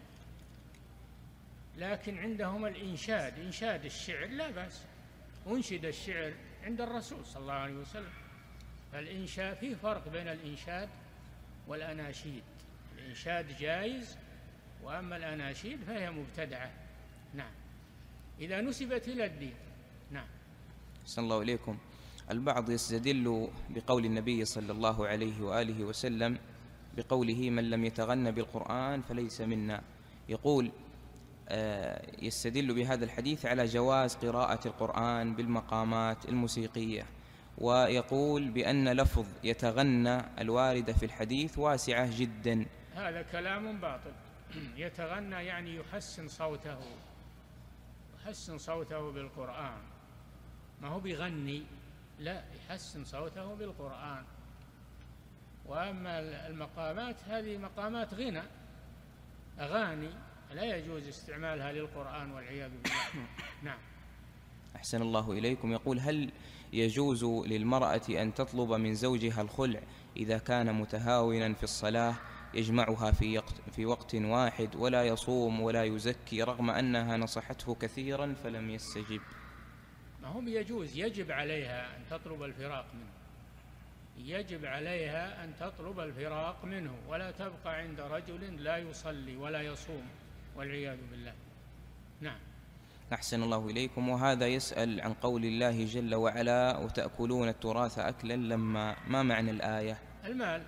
لكن عندهم الإنشاد، إنشاد الشعر لا بأس، أنشد الشعر عند الرسول صلى الله عليه وسلم. فالإنشاد فيه فرق بين الإنشاد والأناشيد، الإنشاد جائز، وأما الأناشيد فهي مبتدعة. نعم، إذا نسبت إلى الدين. نعم. أحسن الله إليكم. البعض يستدل بقول النبي صلى الله عليه وآله وسلم بقوله من لم يتغنى بالقرآن فليس منا، يقول يستدل بهذا الحديث على جواز قراءة القرآن بالمقامات الموسيقية، ويقول بأن لفظ يتغنى الواردة في الحديث واسعة جدا. هذا كلام باطل. يتغنى يعني يحسن صوته، يحسن صوته بالقرآن، ما هو بيغني، لا، يحسن صوته بالقرآن. وأما المقامات هذه مقامات غنى، أغاني، لا يجوز استعمالها للقرآن والعياذ بالله. نعم. أحسن الله إليكم. يقول هل يجوز للمرأة أن تطلب من زوجها الخلع إذا كان متهاونا في الصلاة يجمعها في وقت واحد ولا يصوم ولا يزكي رغم أنها نصحته كثيرا فلم يستجب؟ ما هم يجوز، يجب عليها أن تطلب الفراق منه، يجب عليها أن تطلب الفراق منه، ولا تبقى عند رجل لا يصلي ولا يصوم والعياذ بالله. نعم. أحسن الله إليكم. وهذا يسأل عن قول الله جل وعلا وتأكلون التراث أكلا لما، ما معنى الآية؟ المال،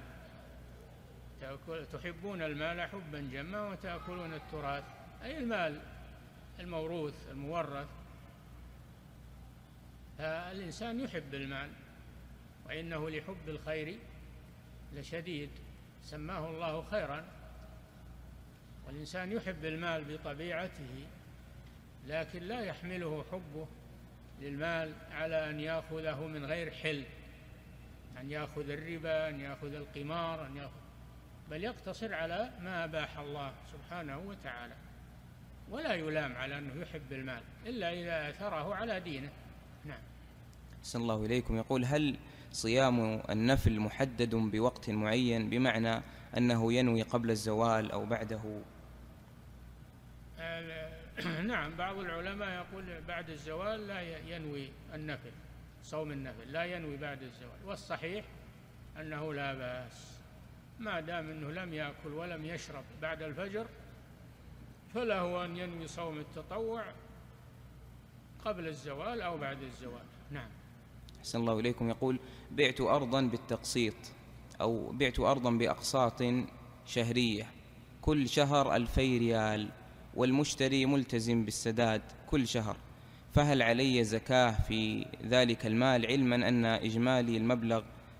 تحبون المال حبا جما وتأكلون التراث، أي المال الموروث المورث. فالإنسان يحب المال، وإنه لحب الخير لشديد، سماه الله خيرا. والإنسان يحب المال بطبيعته، لكن لا يحمله حبه للمال على أن يأخذه من غير حل، أن يأخذ الربا، أن يأخذ القمار، بل يقتصر على ما أباح الله سبحانه وتعالى، ولا يلام على أنه يحب المال إلا إذا أثره على دينه. نعم. أحسن الله إليكم. يقول هل صيام النفل محدد بوقت معين، بمعنى أنه ينوي قبل الزوال أو بعده؟ نعم، بعض العلماء يقول بعد الزوال لا ينوي النفل، صوم النفل لا ينوي بعد الزوال، والصحيح أنه لا بأس ما دام أنه لم يأكل ولم يشرب بعد الفجر، فله أن ينوي صوم التطوع قبل الزوال أو بعد الزوال. نعم. أحسن الله إليكم. يقول بعت أرضا بالتقسيط أو بعت أرضا بأقساط شهرية كل شهر 2000 ريال، والمشتري ملتزم بالسداد كل شهر، فهل علي زكاة في ذلك المال علما أن إجمالي المبلغ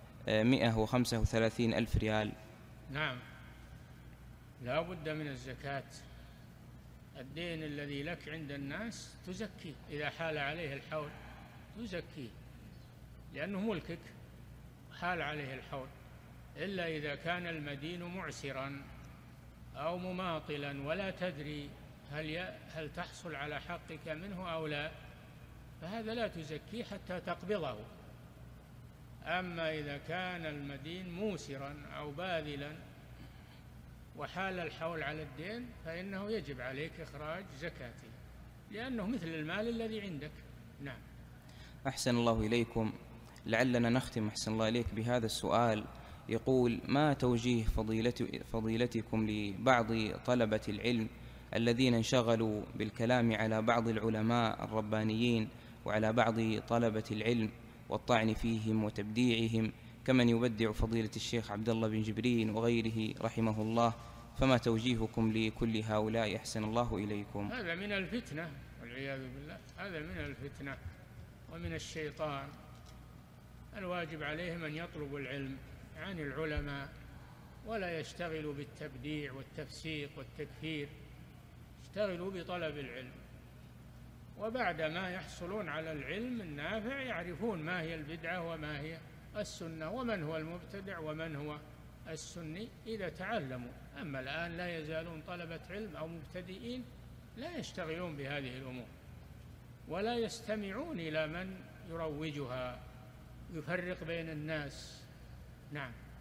135,000 ريال؟ نعم، لا بد من الزكاة. الدين الذي لك عند الناس تزكيه، إذا حال عليه الحول تزكيه، لأنه ملكك حال عليه الحول، إلا إذا كان المدين معسرا أو مماطلا ولا تدري هل تحصل على حقك منه أو لا، فهذا لا تزكيه حتى تقبضه. أما إذا كان المدين موسرا أو باذلا وحال الحول على الدين فإنه يجب عليك إخراج زكاته، لأنه مثل المال الذي عندك. نعم. أحسن الله إليكم. لعلنا نختم أحسن الله إليك بهذا السؤال. يقول ما توجيه فضيلتكم لبعض طلبة العلم الذين انشغلوا بالكلام على بعض العلماء الربانيين وعلى بعض طلبة العلم والطعن فيهم وتبديعهم، كمن يبدع فضيلة الشيخ عبد الله بن جبرين وغيره رحمه الله، فما توجيهكم لكل هؤلاء أحسن الله إليكم؟ هذا من الفتنة والعياذ بالله، هذا من الفتنة ومن الشيطان. الواجب عليهم أن يطلبوا العلم عن العلماء ولا يشتغلوا بالتبديع والتفسيق والتكفير، اشتغلوا بطلب العلم، وبعد ما يحصلون على العلم النافع يعرفون ما هي البدعة وما هي السنة ومن هو المبتدع ومن هو السني إذا تعلموا. أما الآن لا يزالون طلبة علم أو مبتدئين لا يشتغلون بهذه الأمور ولا يستمعون إلى من يروجها يفرق بين الناس. نعم.